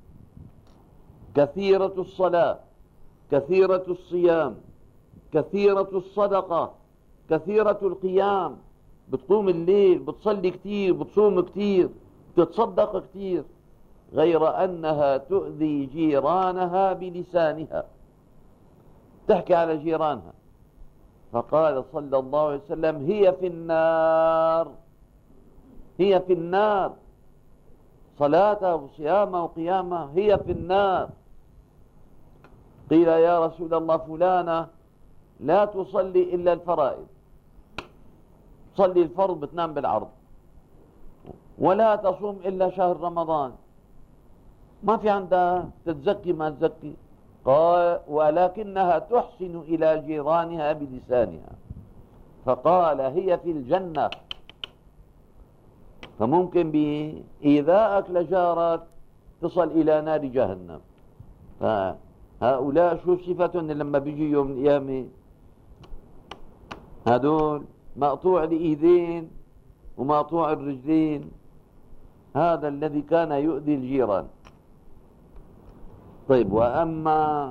كثيرة الصلاة كثيرة الصيام كثيرة الصدقة كثيرة القيام، بتقوم الليل، بتصلي كتير، بتصوم كتير، بتتصدق كتير، غير أنها تؤذي جيرانها بلسانها، تحكي على جيرانها. فقال صلى الله عليه وسلم هي في النار، هي في النار، صلاتها وصيامها وقيامها هي في النار. قيل يا رسول الله فلانة لا تصلي إلا الفرائض، تصلي الفرض بتنام بالعرض، ولا تصوم إلا شهر رمضان، ما في عندها تتزكي ما تزكي. قال ولكنها تحسن إلى جيرانها بلسانها، فقال هي في الجنة. فممكن بإيذائك لجارك تصل إلى نار جهنم. فهؤلاء شو صفتهم لما بيجي يوم القيامة؟ هدول مقطوع الإيدين ومقطوع الرجلين، هذا الذي كان يؤذي الجيران. طيب، وأما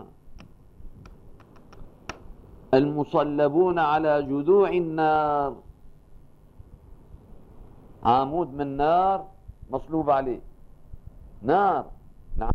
المصلبون على جذوع النار، عمود من نار مصلوب عليه نار، نعم.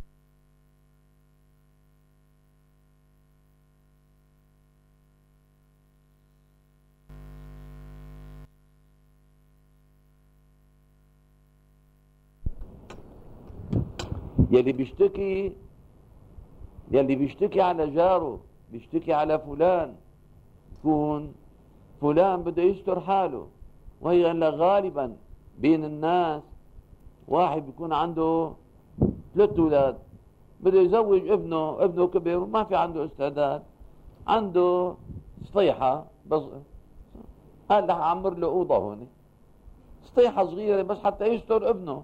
يلي بيشتكي على جاره، بيشتكي على فلان، يكون فلان بده يستر حاله، وهي غالبا بين الناس واحد بيكون عنده 3 أولاد، بده يزوج ابنه كبير وما في عنده استعداد، عنده سطيحة بس قال رح أعمر له أوضة هون، سطيحة صغيرة بس حتى يستر ابنه.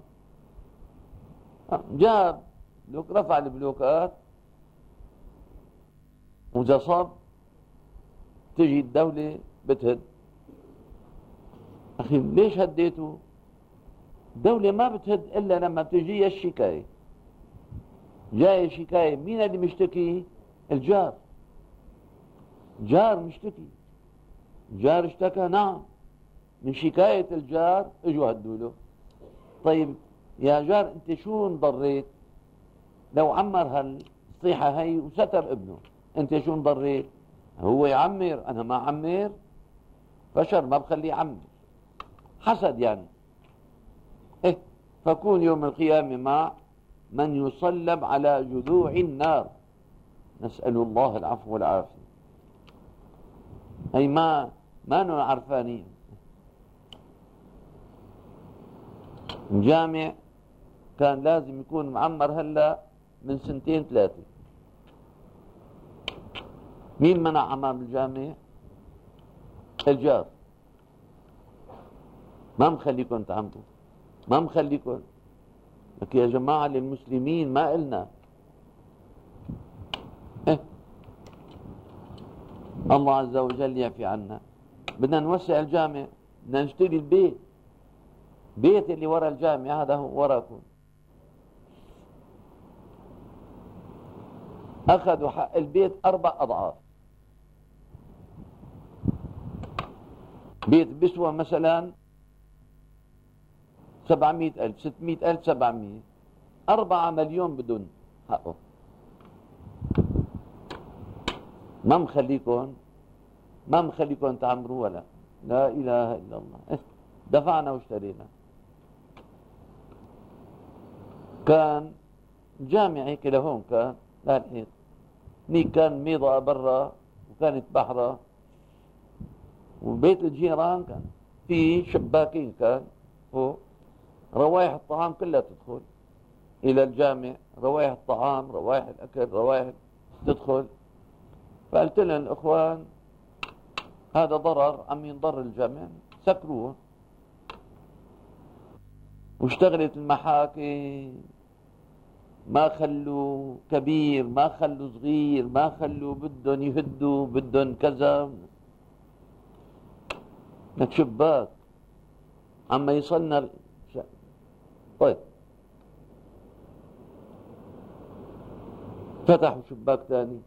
جاب رفع البلوكات، وإذا صاب تجي الدولة بتهد. أخي ليش هديته؟ الدولة ما بتهد إلا لما تجي الشكاية. جاي شكاية، مين اللي مشتكي؟ الجار. جار مشتكي، جار اشتكى، نعم، من شكاية الجار اجوا هدوا له. طيب يا جار انت شو انضريت؟ لو عمر هالصيحة هي وستر ابنه، انت شو انضريت؟ هو يعمر، انا ما عمر، فشر ما بخليه يعمر، حسد يعني. فكون يوم القيامة مع من يصلب على جذوع النار، نسأل الله العفو والعافية. أي ما عرفانين. الجامع كان لازم يكون معمر هلا من 2 3. مين منع عمار الجامع؟ الجار. ما مخليكم تعمروا، ما مخليكم. لك يا جماعة للمسلمين ما إلنا. الله عز وجل يعفي عنا. بدنا نوسع الجامع، بدنا نشتري البيت، بيت اللي وراء الجامع هذا هو وراكم. أخذوا حق البيت 4 أضعاف. بيت بيسوى مثلا 700,000 600,000 700، 4 مليون بدون حقه. ما مخليكم تعمروا ولا لا إله إلا الله. دفعنا واشترينا. كان جامع هيك لهون، كان لهالحيط، هنيك كان ميضة برا وكانت بحرة، وبيت الجيران كان في شباكين كان فوق، روايح الطعام كلها تدخل إلى الجامع، روايح الطعام، روايح الأكل، روايح تدخل. فقلت لهم الإخوان هذا ضرر، عم ينضر الجامع، سكروه. واشتغلت المحاكم، ما خلوا كبير، ما خلوا صغير، ما خلوا بدهم يهدوا، بدهم كذا. لك شباك عما يصلنا طيب، فتحوا شباك ثاني،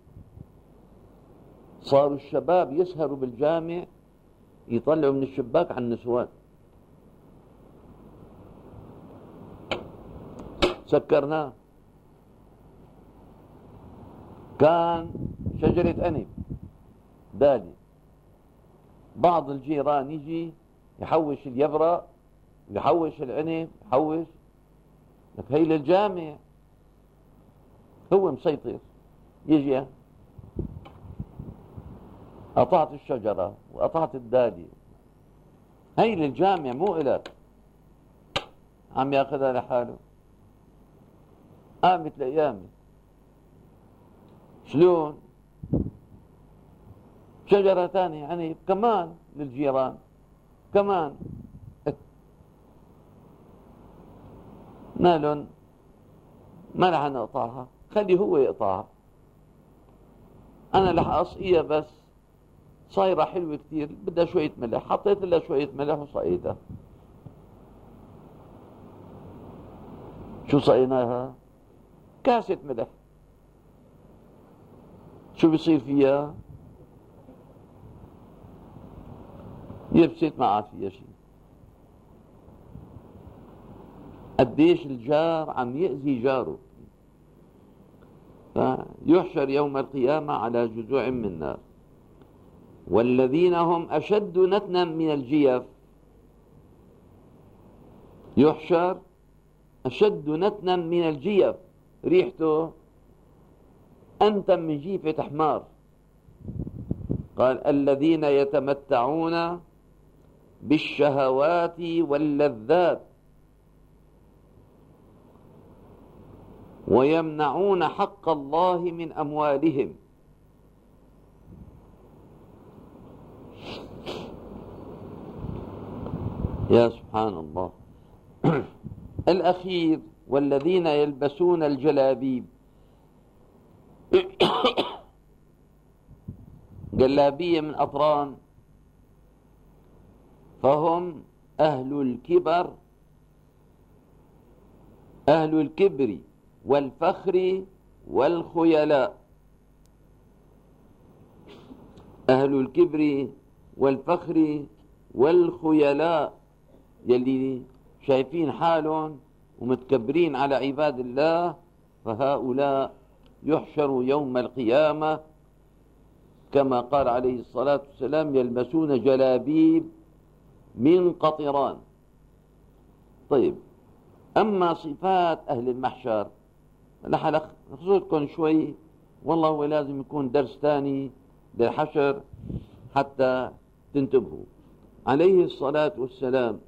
صاروا الشباب يسهروا بالجامع يطلعوا من الشباك على النسوان. سكرناه. كان شجرة أنب دالي، بعض الجيران يجي يحوش اليبرة، يحوش العنب، يحوش لك هي للجامع، هو مسيطر. يجي قطعت الشجرة وقطعت الدالي، هي للجامع مو إلك، عم ياخذها لحاله. قامت لأيامي شلون؟ شجرة ثانية يعني كمان للجيران كمان. مالن ما رح نقطعها، خلي هو يقطعها، أنا رح أسقيها بس صايرة حلوة كتير، بدها شوية ملح، حطيت لها شوية ملح وسقيتها. شو سقيناها؟ كاسة ملح. شو بيصير فيها؟ يبست، ما عاد فيها شيء. قديش الجار عم يأذي جاره. يحشر يوم القيامة على جذوع من نار، والذين هم أشد نتنا من الجيف. يحشر أشد نتنا من الجيف، ريحته أنتم من جيفة حمار. قال الذين يتمتعون بالشهوات واللذات ويمنعون حق الله من أموالهم. يا سبحان الله. الأخير والذين يلبسون الجلابيب. جلابية من أطران، فهم أهل الكبر، أهل الكبر والفخر والخيلاء. أهل الكبر والفخر والخيلاء، يلي شايفين حالهم ومتكبرين على عباد الله، فهؤلاء يحشروا يوم القيامة كما قال عليه الصلاة والسلام يلبسون جلابيب من قطران. طيب، أما صفات أهل المحشر رح أخذكم شوي، والله هو لازم يكون درس ثاني للحشر حتى تنتبهوا. عليه الصلاة والسلام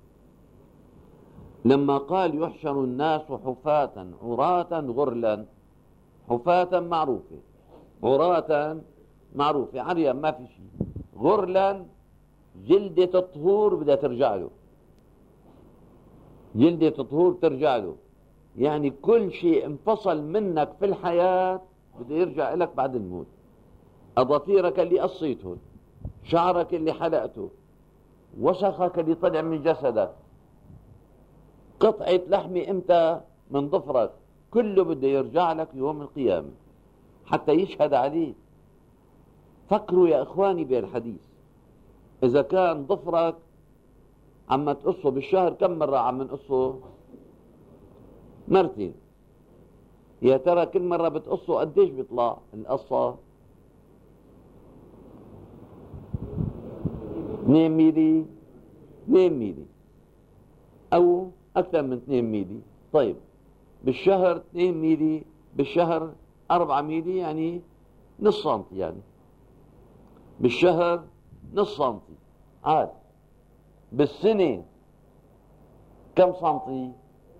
لما قال يحشر الناس حفاة عراة غرلا، حفاة معروفة، عراة معروفة، عريا ما في شيء، غرلا جلدة الطهور بدها ترجع له، جلدة الطهور ترجع له، يعني كل شيء انفصل منك في الحياة بده يرجع لك بعد الموت. أظافيرك اللي قصيتهم، شعرك اللي حلقته، وسخك اللي طلع من جسدك، قطعة لحمة امتى من ضفرك، كله بده يرجع لك يوم القيامة حتى يشهد عليه. فكروا يا إخواني بالحديث، إذا كان ضفرك عم تقصه بالشهر كم مرة عم نقصه؟ مرتين. يا ترى كل مرة بتقصه قديش بيطلع القصة؟ 2 ميلي، 2 ميلي أو أكثر من 2 ميلي. طيب بالشهر 2 ميلي، بالشهر 4 ميلي، يعني نص سنتي، يعني بالشهر نص سنتي عاد. بالسنة كم سنتي؟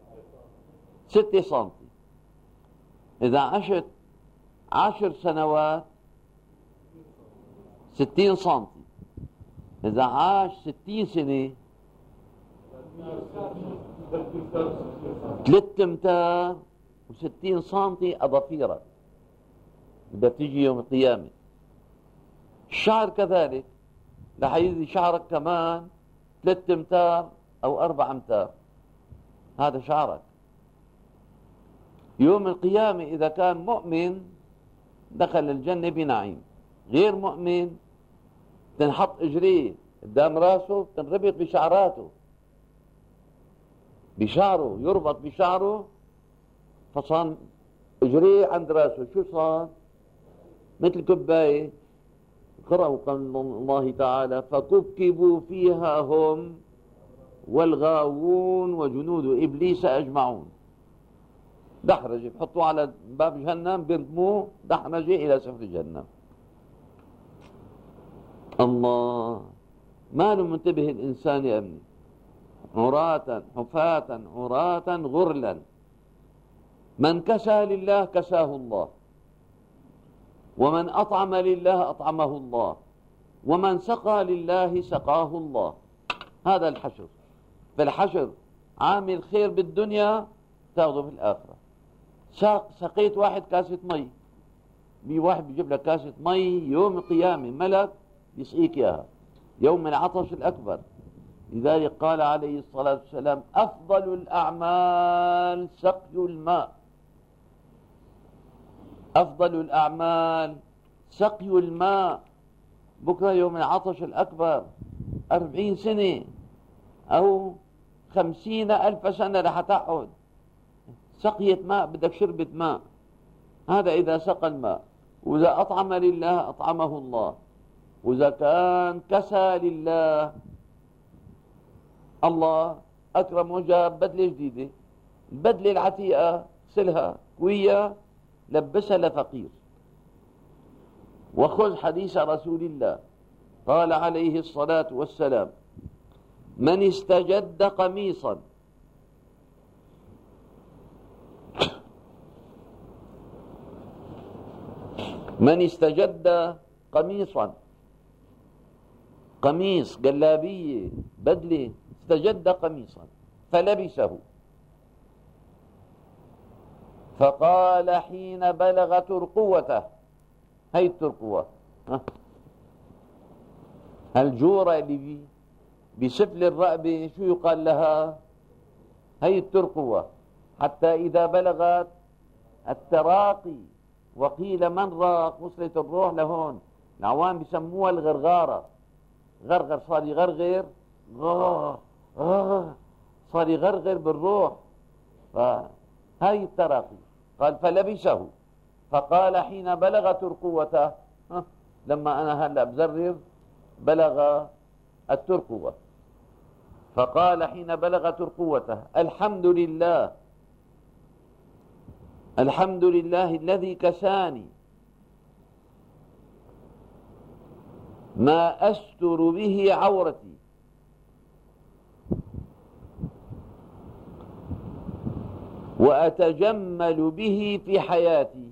6 سنتي. إذا عشت 10 سنوات 60 سنتي. إذا عاش 60 سنة 3 أمتار و60 سنتي أظافيرك بدها تيجي يوم القيامة. الشعر كذلك رح يزيد شعرك كمان 3 أمتار أو 4 أمتار. هذا شعرك. يوم القيامة إذا كان مؤمن دخل الجنة بنعيم، غير مؤمن تنحط اجريه قدام راسه تنربط بشعراته، بشعره يربط بشعره، فصان اجريه عند راسه شو صار؟ مثل كباية. قرأوا قول الله تعالى فكبكبوا فيها هم والغاوون وجنود إبليس أجمعون. دحرجة بحطوه على باب جهنم بيرموه دحرجة إلى سفل جهنم. الله، ما له منتبه الإنسان يا ابني. عراة حفاة عراة غرلا، من كسى لله كساه الله، ومن أطعم لله أطعمه الله، ومن سقى لله سقاه الله. هذا الحشر. فالحشر عامل خير بالدنيا تاخذه في الآخرة. سقيت واحد كاسة مي، واحد بيجيب لك كاسة مي يوم القيامة ملك يسقيك إياها يوم العطش الأكبر. لذلك قال عليه الصلاة والسلام أفضل الأعمال سقي الماء. أفضل الأعمال سقي الماء. بكرة يوم العطش الأكبر 40 سنة أو 50,000 سنة رح تقعد سقية ماء، بدك شربة ماء. هذا إذا سقى الماء. وإذا أطعم لله أطعمه الله، وإذا كان كسى لله الله أكرمه جاب بدلة جديدة، البدلة العتيقة سلها كوية لبسها لفقير. وخذ حديث رسول الله قال عليه الصلاة والسلام من استجد قميصا من استجد قميصا، قميص جلابية بدلة، استجد قميصا فلبسه فقال حين بلغ ترقوته، هي الترقوة الجورة اللي بسفل الرقبة شو يقال لها؟ هي الترقوة. حتى إذا بلغت التراقي وقيل من راق وصلت الروح لهون، العوام بسموها الغرغارة. غرغر صار يغرغر صار يغرغر بالروح، فهي التراقي. قال فلبسه فقال حين بلغ ترقوته، لما أنا هلأ بزرر بلغ الترقوة، فقال حين بلغ ترقوته الحمد لله، الحمد لله الذي كساني ما أستر به عورتي وأتجمل به في حياتي.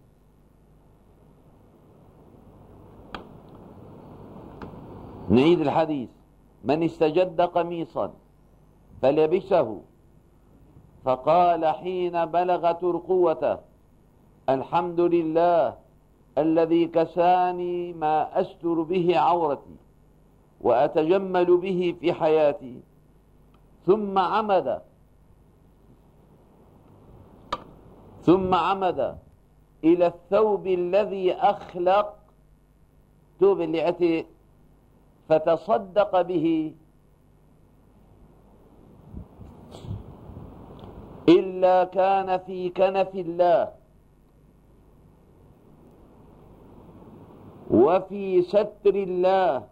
نعيد الحديث. من استجد قميصا فلبسه فقال حين بلغ ترقوته الحمد لله الذي كساني ما أستر به عورتي وأتجمل به في حياتي، ثم عمد إلى الثوب الذي أخلق، ثوب اللي عتق، فتصدق به إلا كان في كنف الله وفي ستر الله،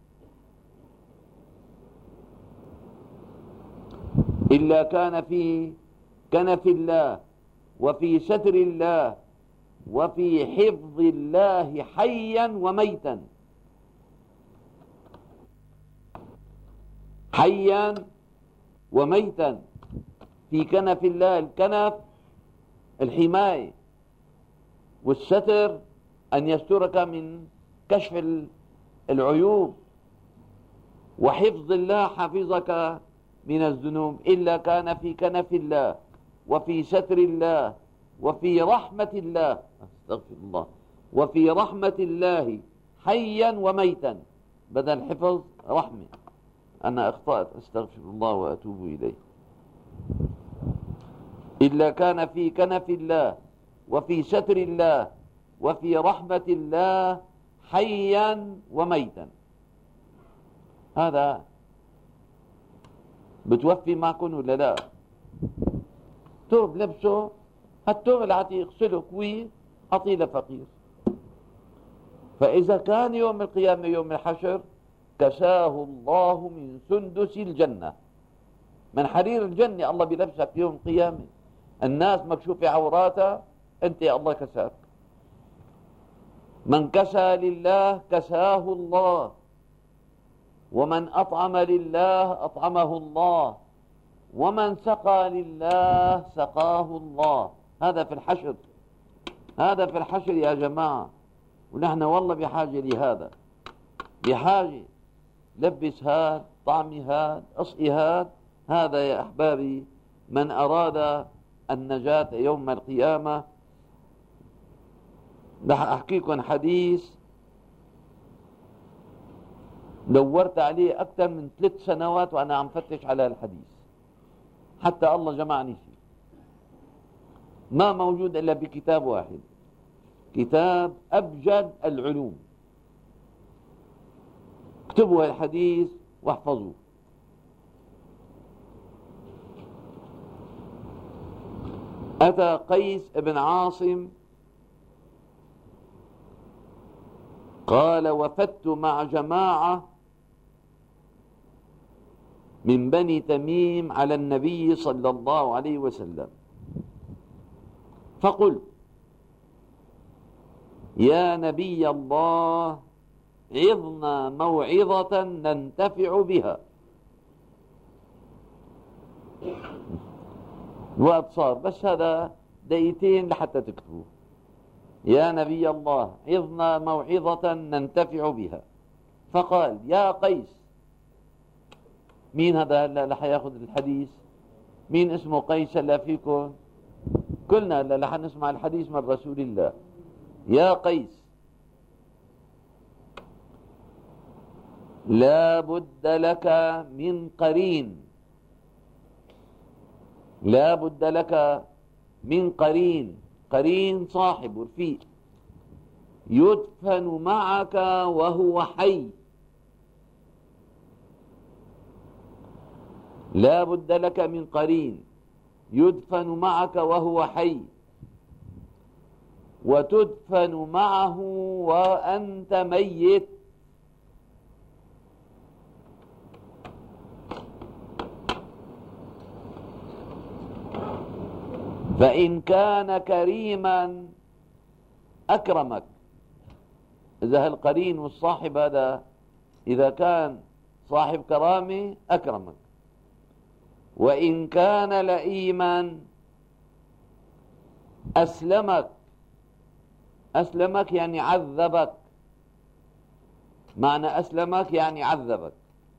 إلا كان في كنف الله وفي ستر الله وفي حفظ الله حيا وميتا. حيا وميتا في كنف الله. الكنف الحماية، والستر أن يسترك من كشف العيوب، وحفظ الله حفظك من الذنوب. إلا كان في كنف الله وفي ستر الله وفي رحمة الله، استغفر الله، وفي رحمة الله حيا وميتا، بدل حفظ رحمة. أنا أخطأت، أستغفر الله وأتوب إليه. إلا كان في كنف الله وفي ستر الله وفي رحمة الله حيا وميتا. هذا بتوفي معكم ولا لا؟ ثوب لبسه، هالثوب اللي عطيه يغسله كويس عطيه لفقير. فإذا كان يوم القيامة يوم الحشر كساه الله من سندس الجنة، من حرير الجنة الله بيلبسك يوم القيامة. الناس مكشوفة عوراتها، أنت يا الله كساك. من كسى لله كساه الله، ومن أطعم لله أطعمه الله، ومن سقى لله سقاه الله. هذا في الحشر، هذا في الحشر يا جماعة. ونحن والله بحاجة لهذا، بحاجة. لبس هاد، طعمي هاد، أصئي هاد. هذا يا أحبابي من أراد النجاة يوم القيامة. رح أحكيكم حديث دورت عليه أكثر من 3 سنوات وأنا عم فتش على الحديث، حتى الله جمعني فيه. ما موجود إلا بكتاب واحد، كتاب أبجد العلوم. اكتبوا الحديث واحفظوه. أتى قيس بن عاصم قال: وفدت مع جماعة من بني تميم على النبي صلى الله عليه وسلم، فقلت: يا نبي الله عظنا موعظة ننتفع بها. الوقت صار، بس هذا دقيقتين لحتى تكتبوه. يا نبي الله عظنا موعظة ننتفع بها. فقال: يا قيس. مين هذا هلا اللي حياخذ الحديث؟ مين اسمه قيس هلا فيكم؟ كلنا هلا رح نسمع الحديث من رسول الله. يا قيس، لا بد لك من قرين، لا بد لك من قرين، قرين صاحب رفيق، يدفن معك وهو حي. لا بد لك من قرين يدفن معك وهو حي، وتدفن معه وأنت ميت. فإن كان كريما أكرمك. إذا هالقرين والصاحب هذا إذا كان صاحب كرامة أكرمك، وإن كان لئيما أسلمك. أسلمك يعني عذبك، معنى أسلمك يعني عذبك.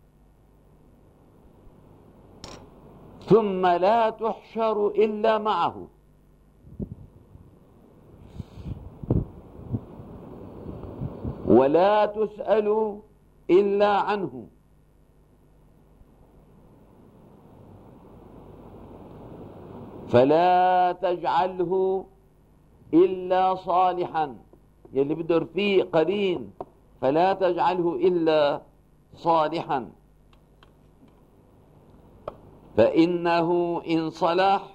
ثم لا تحشر إلا معه، ولا تسأل إلا عنه. فلا تجعله إلا صالحا، يلي بده رفيق قرين فلا تجعله إلا صالحا، فإنه إن صلح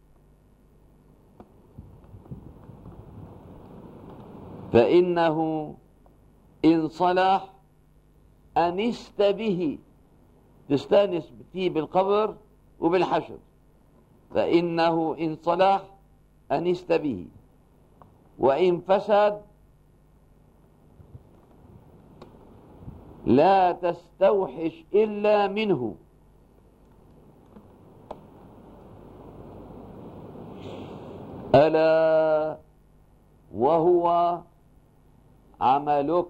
أنست به، تستانس فيه بالقبر وبالحشر. فإنه إن صلح أنست به، وإن فسد لا تستوحش إلا منه. ألا وهو عملك،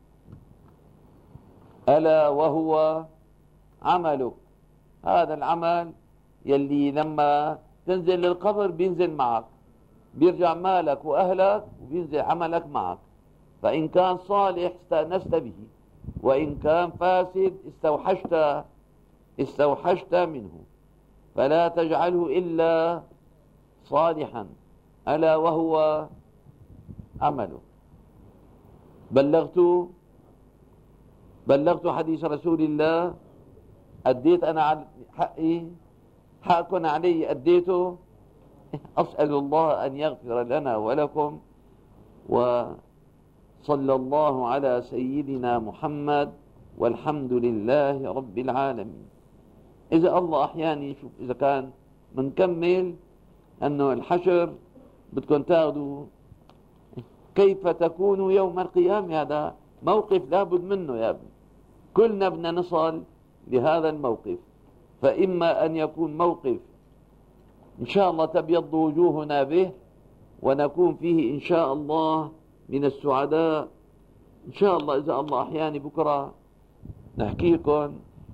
ألا وهو عملك. هذا العمل يلي لما تنزل للقبر بينزل معك، بيرجع مالك وأهلك وبينزل عملك معك. فإن كان صالح استأنست به، وإن كان فاسد استوحشت منه، فلا تجعله إلا صالحا، ألا وهو عمله. بلغت حديث رسول الله، أديت أنا حقي، حقكم علي أديته. أسأل الله أن يغفر لنا ولكم، وصلى الله على سيدنا محمد، والحمد لله رب العالمين. إذا الله أحياني شوف، إذا كان منكمل أنه الحشر بدكم تاخذوا كيف تكون يوم القيامة، هذا موقف لابد منه يا ابني، كلنا بدنا نصل لهذا الموقف. فإما أن يكون موقف إن شاء الله تبيض وجوهنا به، ونكون فيه إن شاء الله من السعداء إن شاء الله. إذا الله أحياني بكرة نحكي لكم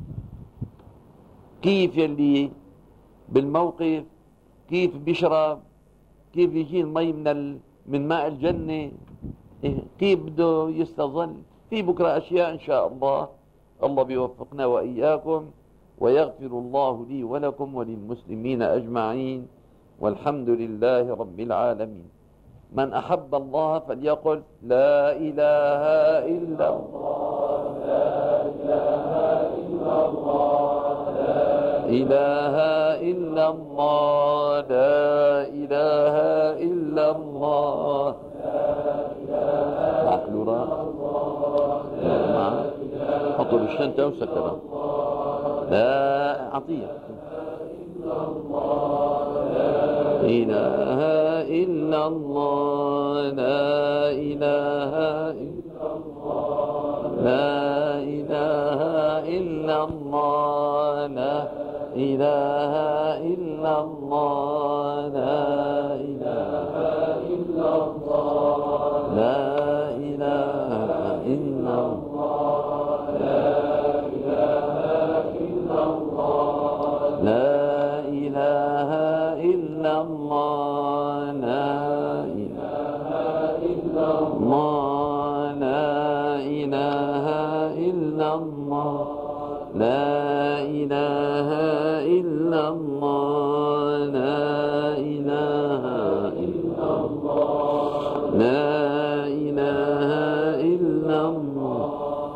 كيف يلي بالموقف، كيف بيشرب، كيف يجي المي من ماء الجنة، كيف بده يستظل في بكرة أشياء إن شاء الله. الله بيوفقنا وإياكم، ويغفر الله لي ولكم وللمسلمين أجمعين، والحمد لله رب العالمين. من أحب الله فليقل لا إله إلا الله، لا إله إلا الله، لا إله إلا الله، لا إله إلا الله، لا إله إلا الله. حطوا بالشنطة وسكرها. لا عطية. لا إله إلا الله، لا إله إلا الله، لا إله إلا الله، لا إله إلا الله، لا إله إلا الله، لا إله إلا الله، لا إله إلا الله، لا إله إلا الله، لا إله إلا الله، لا إله إلا الله، لا إله إلا الله، لا إله إلا الله، لا إله إلا الله،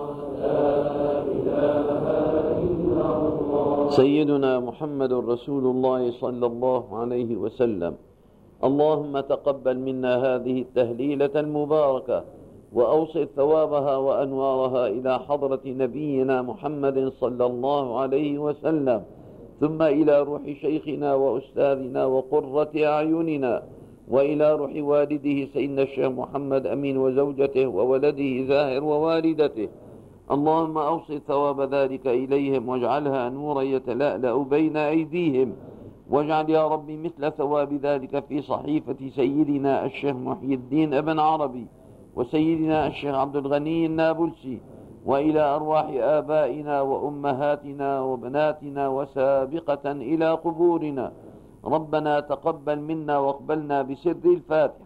سيدنا محمد رسول الله صلى الله عليه وسلم. اللهم تقبل منا هذه التهليلة المباركة، وأوصل ثوابها وأنوارها إلى حضرة نبينا محمد صلى الله عليه وسلم، ثم إلى روح شيخنا وأستاذنا وقرة أعيننا، وإلى روح والده سيدنا الشيخ محمد أمين وزوجته وولده زاهر ووالدته. اللهم أوصل ثواب ذلك إليهم، واجعلها نورا يتلألأ بين أيديهم، واجعل يا رب مثل ثواب ذلك في صحيفة سيدنا الشيخ محي الدين ابن عربي، وسيدنا الشيخ عبد الغني النابلسي، وإلى أرواح آبائنا وأمهاتنا وبناتنا وسابقة إلى قبورنا. ربنا تقبل منا واقبلنا بسر الفاتحة.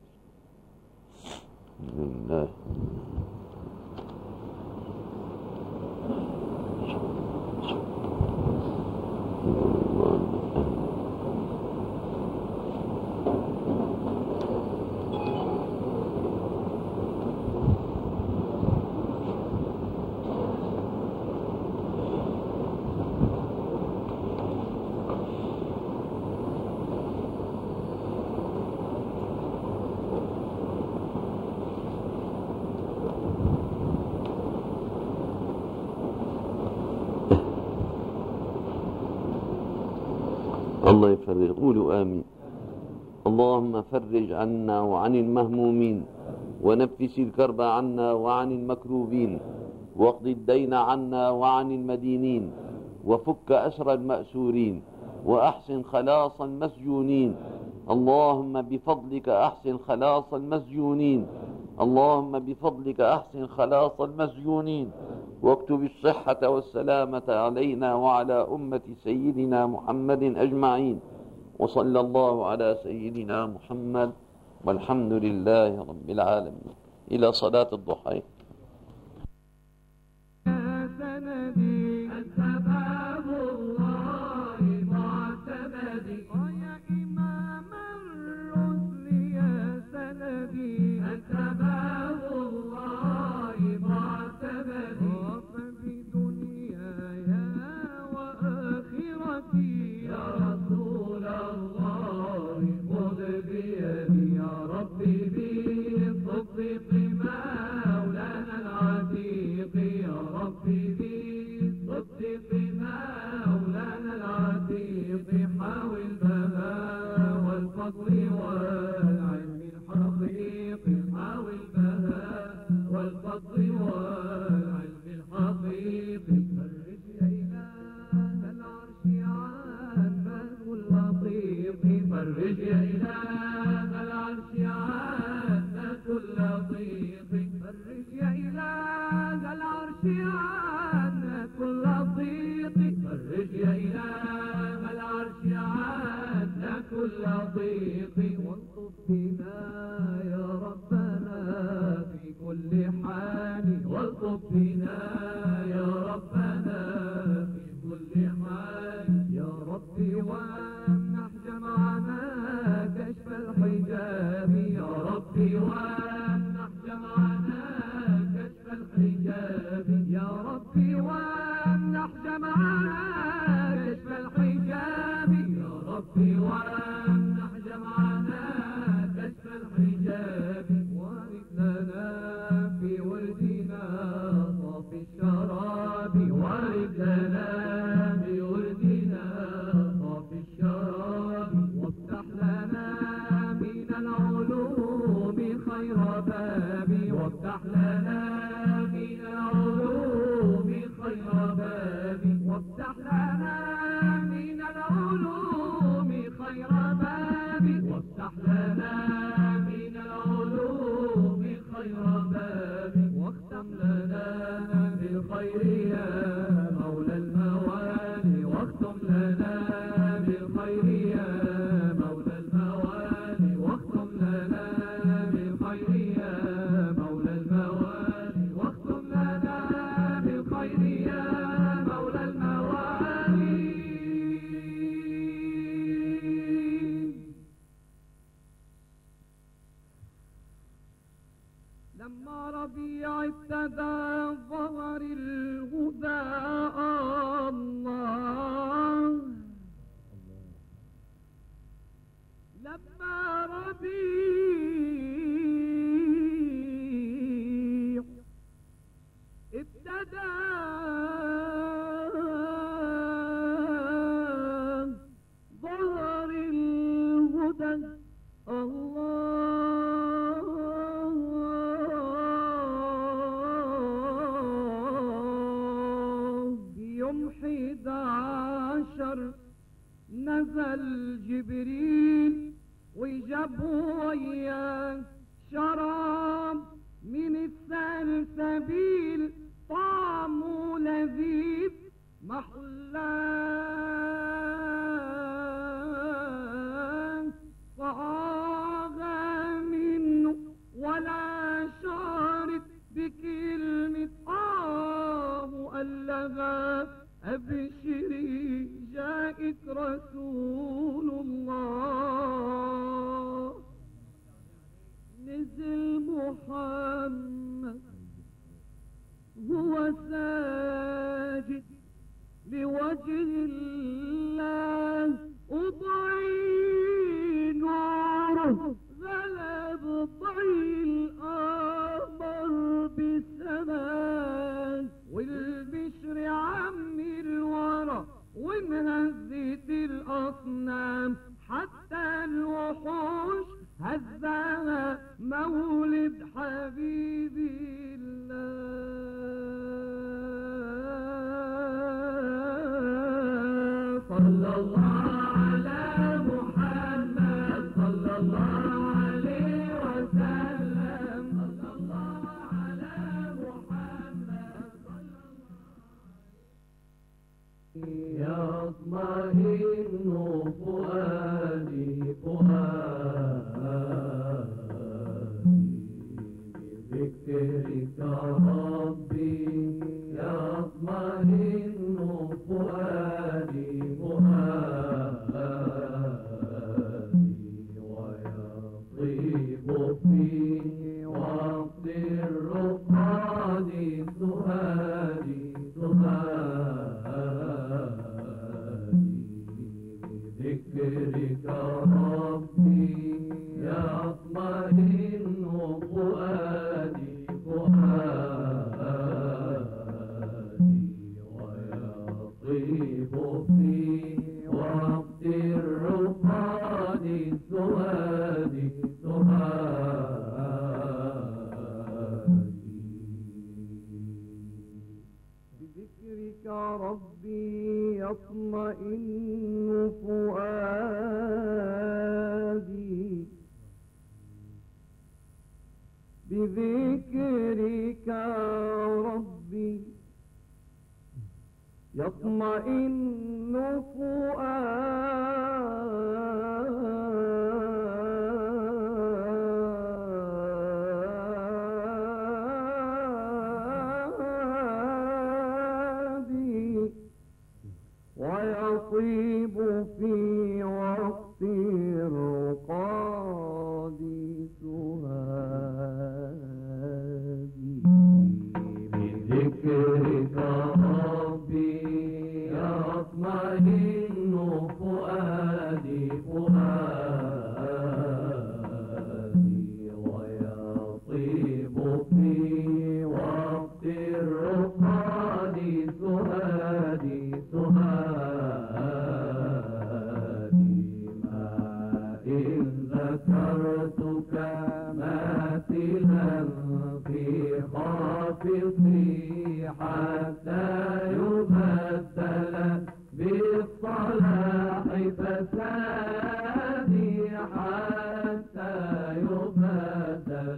الله يفرج، قولوا آمين. اللهم فرج عنا وعن المهمومين، ونفس الكرب عنا وعن المكروبين، واقض الدين عنا وعن المدينين، وفك أسر المأسورين، وأحسن خلاص المسجونين. اللهم بفضلك أحسن خلاص المسجونين، اللهم بفضلك أحسن خلاص المسجونين، واكتب الصحة والسلامة علينا وعلى أمة سيدنا محمد أجمعين. وصلى الله على سيدنا محمد، والحمد لله رب العالمين. إلى صلاة الضحى. الحقيقي حاوي البهاء والفضل والعلم الحقيقي حاوي البهاء والفضل والعلم الحقيقي فرج يا إله العرش عنا كل ضيق فرج يا إله العرش عنا كل ضيق فرج يا إله العرش عنا كل ضيق فرج يا إله العرش عنا كل ضيق والطف بنا يا ربنا في كل حال والطف بنا يا ربنا في كل حال يا ربي وامنح جمعنا كشف الحجاب يا ربي وامنح جمعنا كشف الحجاب يا ربي وامنح جمعنا كشف الحجاب يا ربي وامنح جمعنا كشف الحجاب وارث لنا في وردنا صافي الشراب وارث لنا في وردنا صافي الشراب وافتح لنا من العلوم خير باب وافتح لنا من العلوم خير باب وافتح لنا من العلوم خير باب وافتح لنا من العلوم خير باب واختم لنا بالخير يا مولى الموالي واختم لنا بالخير يا مولى الموالي واختم لنا بالخير يا مولى الموالي واختم لنا بالخير يا مولى الموالي لما ربيع ابتدى ظهر الهدى الله لما ربيع ابتدى ظهر الهدى يوم 11 نزل جبريل وجابوا وياه شراب من السلسبيل طعمه لذيذ محلاه صاغ منه ولا شارت بكلمة قال لها أبشري جاءك رسول الله نزل محمد هو ساجد لوجه الله أضعي نوره غلب ضعي القمر بسماه والبشر عم الورى ومهزت الأصنام حتى الوحوش هزها مولد حبيب الله صلى الله على محمد صلى الله عليه وسلم صلى الله على محمد صلى الله يطمئن فؤادي بذكرك ربي يطمئن فؤادي ويطيب في وقت الرقاد سهادي بذكر فؤادي بذكرك ربي يطمئن فؤادي ويطيب في وقت الرقاد سهادي بذكرك ربي يطمئن فؤادي ويطيب في وقت الرقاد سهادي ما إن ذكرتك ماثلا في خافضي حتى يبدل بالصلاح فسادي حتى يبدل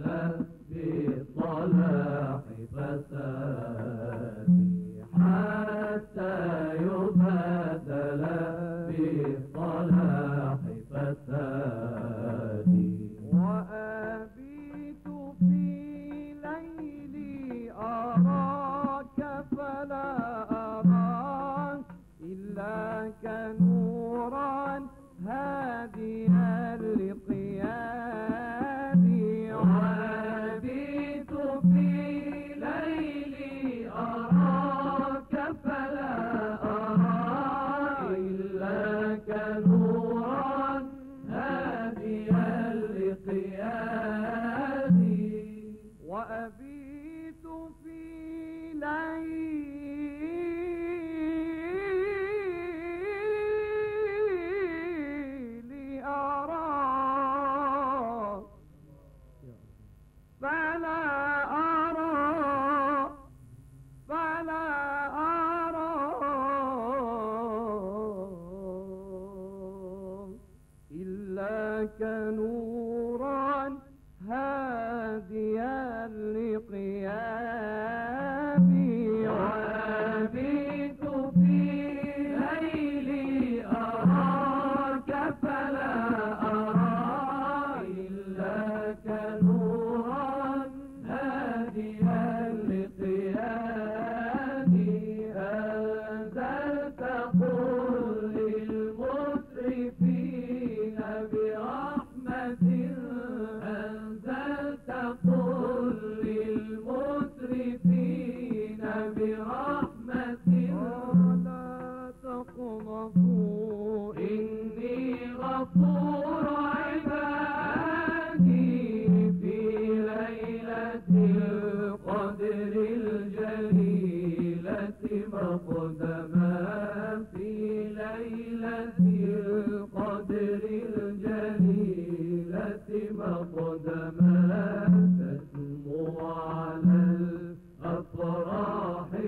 بالصلاح فسادي حتى يبدل بالصلاح فسادي وأبيت في ليلي أراك فلا أراك إلا كنورا هاديا لقيادي وأبيت في ليلي أراك فلا أراك إلا كنورا هاديا لقيادي وأبيت في ليلي أراك فلا أرى إلا كنورا هاديا لقيامي وأبيت في ليلي أراك فلا أرى إلا كنورا هاديا لقيامي أنزلت قل للمسرفين برحمة أنزلت قل للمسرفين برحمة ولا تقنطوا إني غفور عبادي في ليلة القدر الجليلة مقدما في ليلة القدر الجليلة مقدما تسمو على الأفراح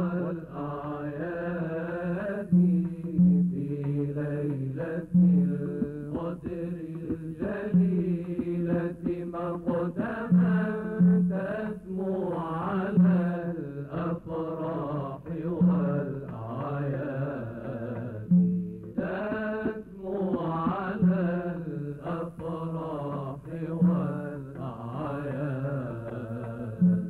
والأعياد في ليلة القدر الجليلة مقدما تسمو على الأفراح والأعياد تسمو على الأفراح والأعياد.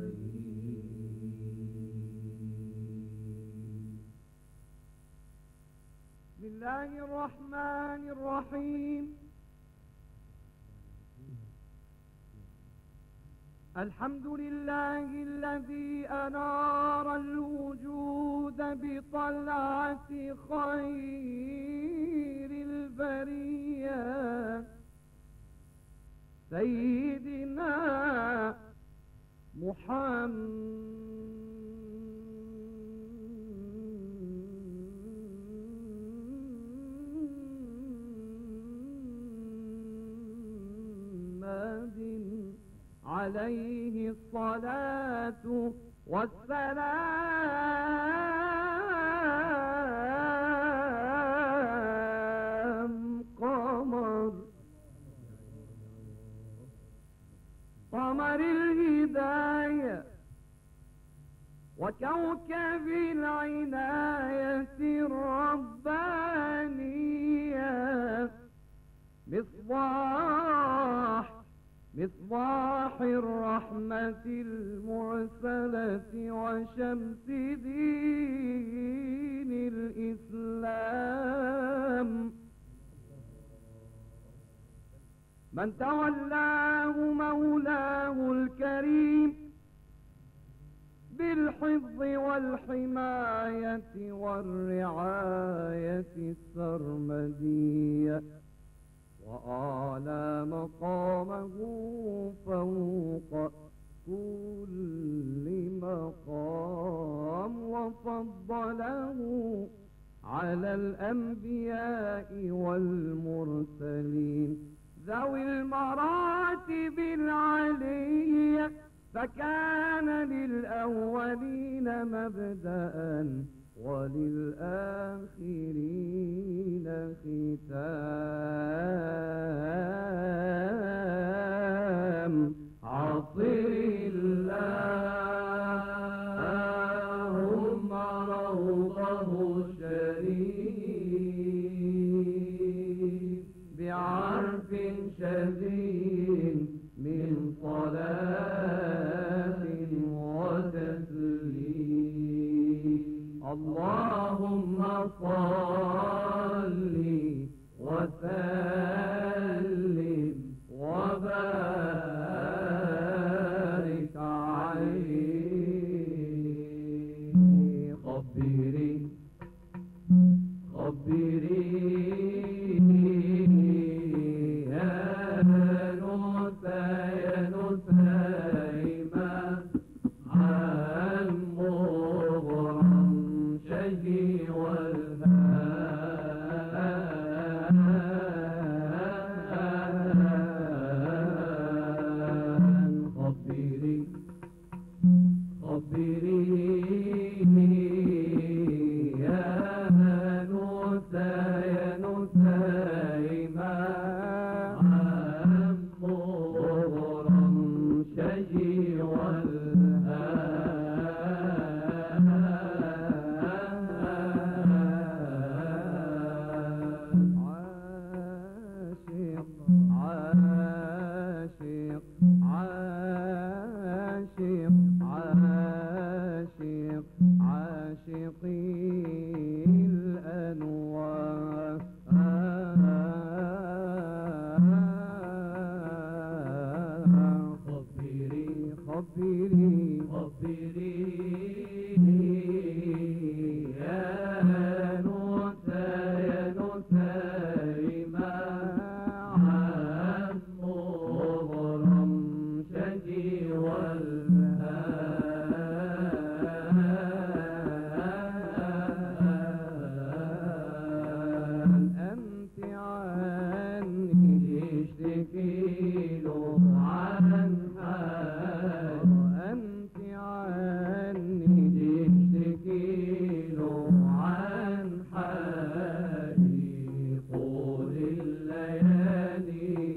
بسم الله الرحمن الرحيم. الحمد لله الذي أنار الوجود بطلعة خير البرية سيدنا محمد عليه الصلاة والسلام وكوكب العناية الربانية مصباح الرحمة المرسلة وشمس دين الإسلام، من تولاه مولاه الكريم بالحفظ والحماية والرعاية السرمدية، وأعلى مقامه فوق كل مقام، وفضله على الأنبياء والمرسلين ذوي المراتب العلية، فكان للأولين مبدأ وللآخرين ختام. عصر اللهم روضه الشريف بعرف شديد من صلاة وتسليم. اللهم صل وسلم وبارك عليه. خبري يا نسيمة عن مغرم شجي والهان. خبري يا نسيمة عن مغرم شجي عاشقي الأنوار. خبري يا نسيمة عن مغرم شجي والهان. أنت عني تشتكي له عن حال، أنت عني تشتكي له عن حالي. طول الليالي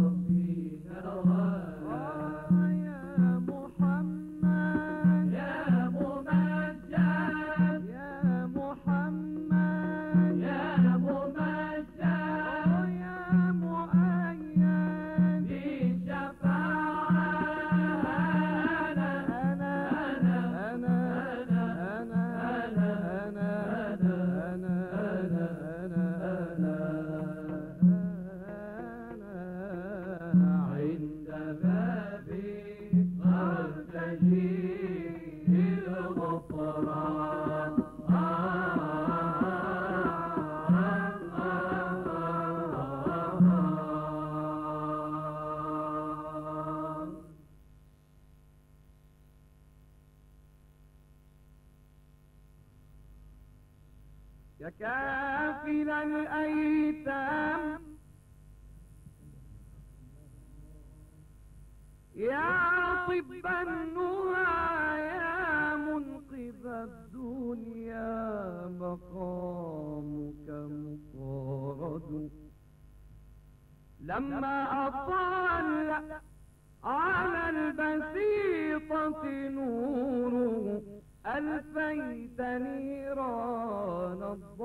يا ككافل الأيتام يا طب النهى يا منقذ الدنيا مقامك مطارد لما أطال على البسيطة نوره ألفيت نيران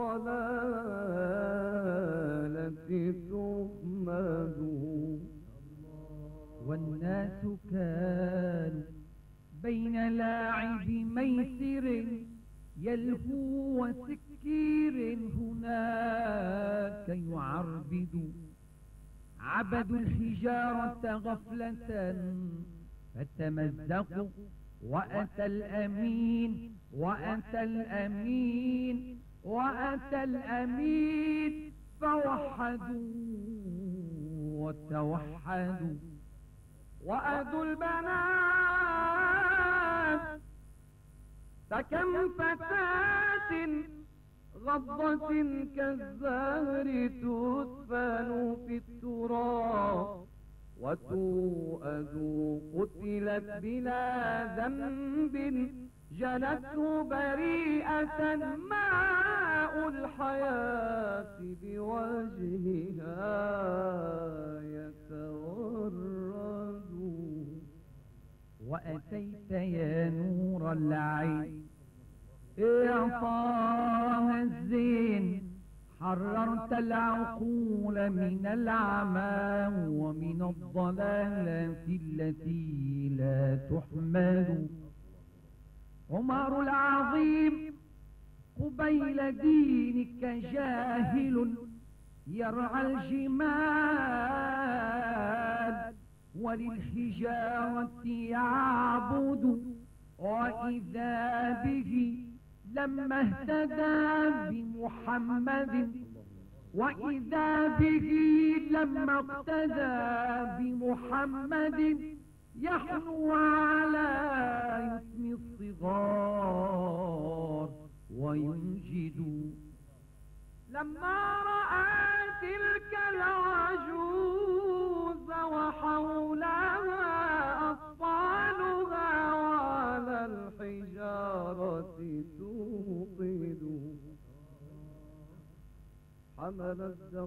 الضلالة تحمد. والناس كانوا بين لاعب ميسر يلهو وسكير هناك يعربد عبدوا الحجارة غفلة فتمزقوا وأتى الأمين وأتى الأمين وأتى الأمين فوحدوا وتوحدوا وأدوا البنات فكم فتاة غضة كالزهر تدفن في التراب وتؤد قتلت بلا ذنب جنته بريئة ماء الحياة بوجهها يتورد. وأتيت يا نور العين يا طه الزين حررت العقول من العمى ومن الضلالة التي لا تحمد. عمر العظيم قبيل دينك جاهل يرعى الجمال وللحجارة يعبد وإذا به لما اهتدى بمحمد وإذا به لما اقتدى بمحمد يحنو على يتم الصغار وينجد. لما رأى تلك العجوز وحولها أطفالها وعلى الحجارة توقد حمل الزق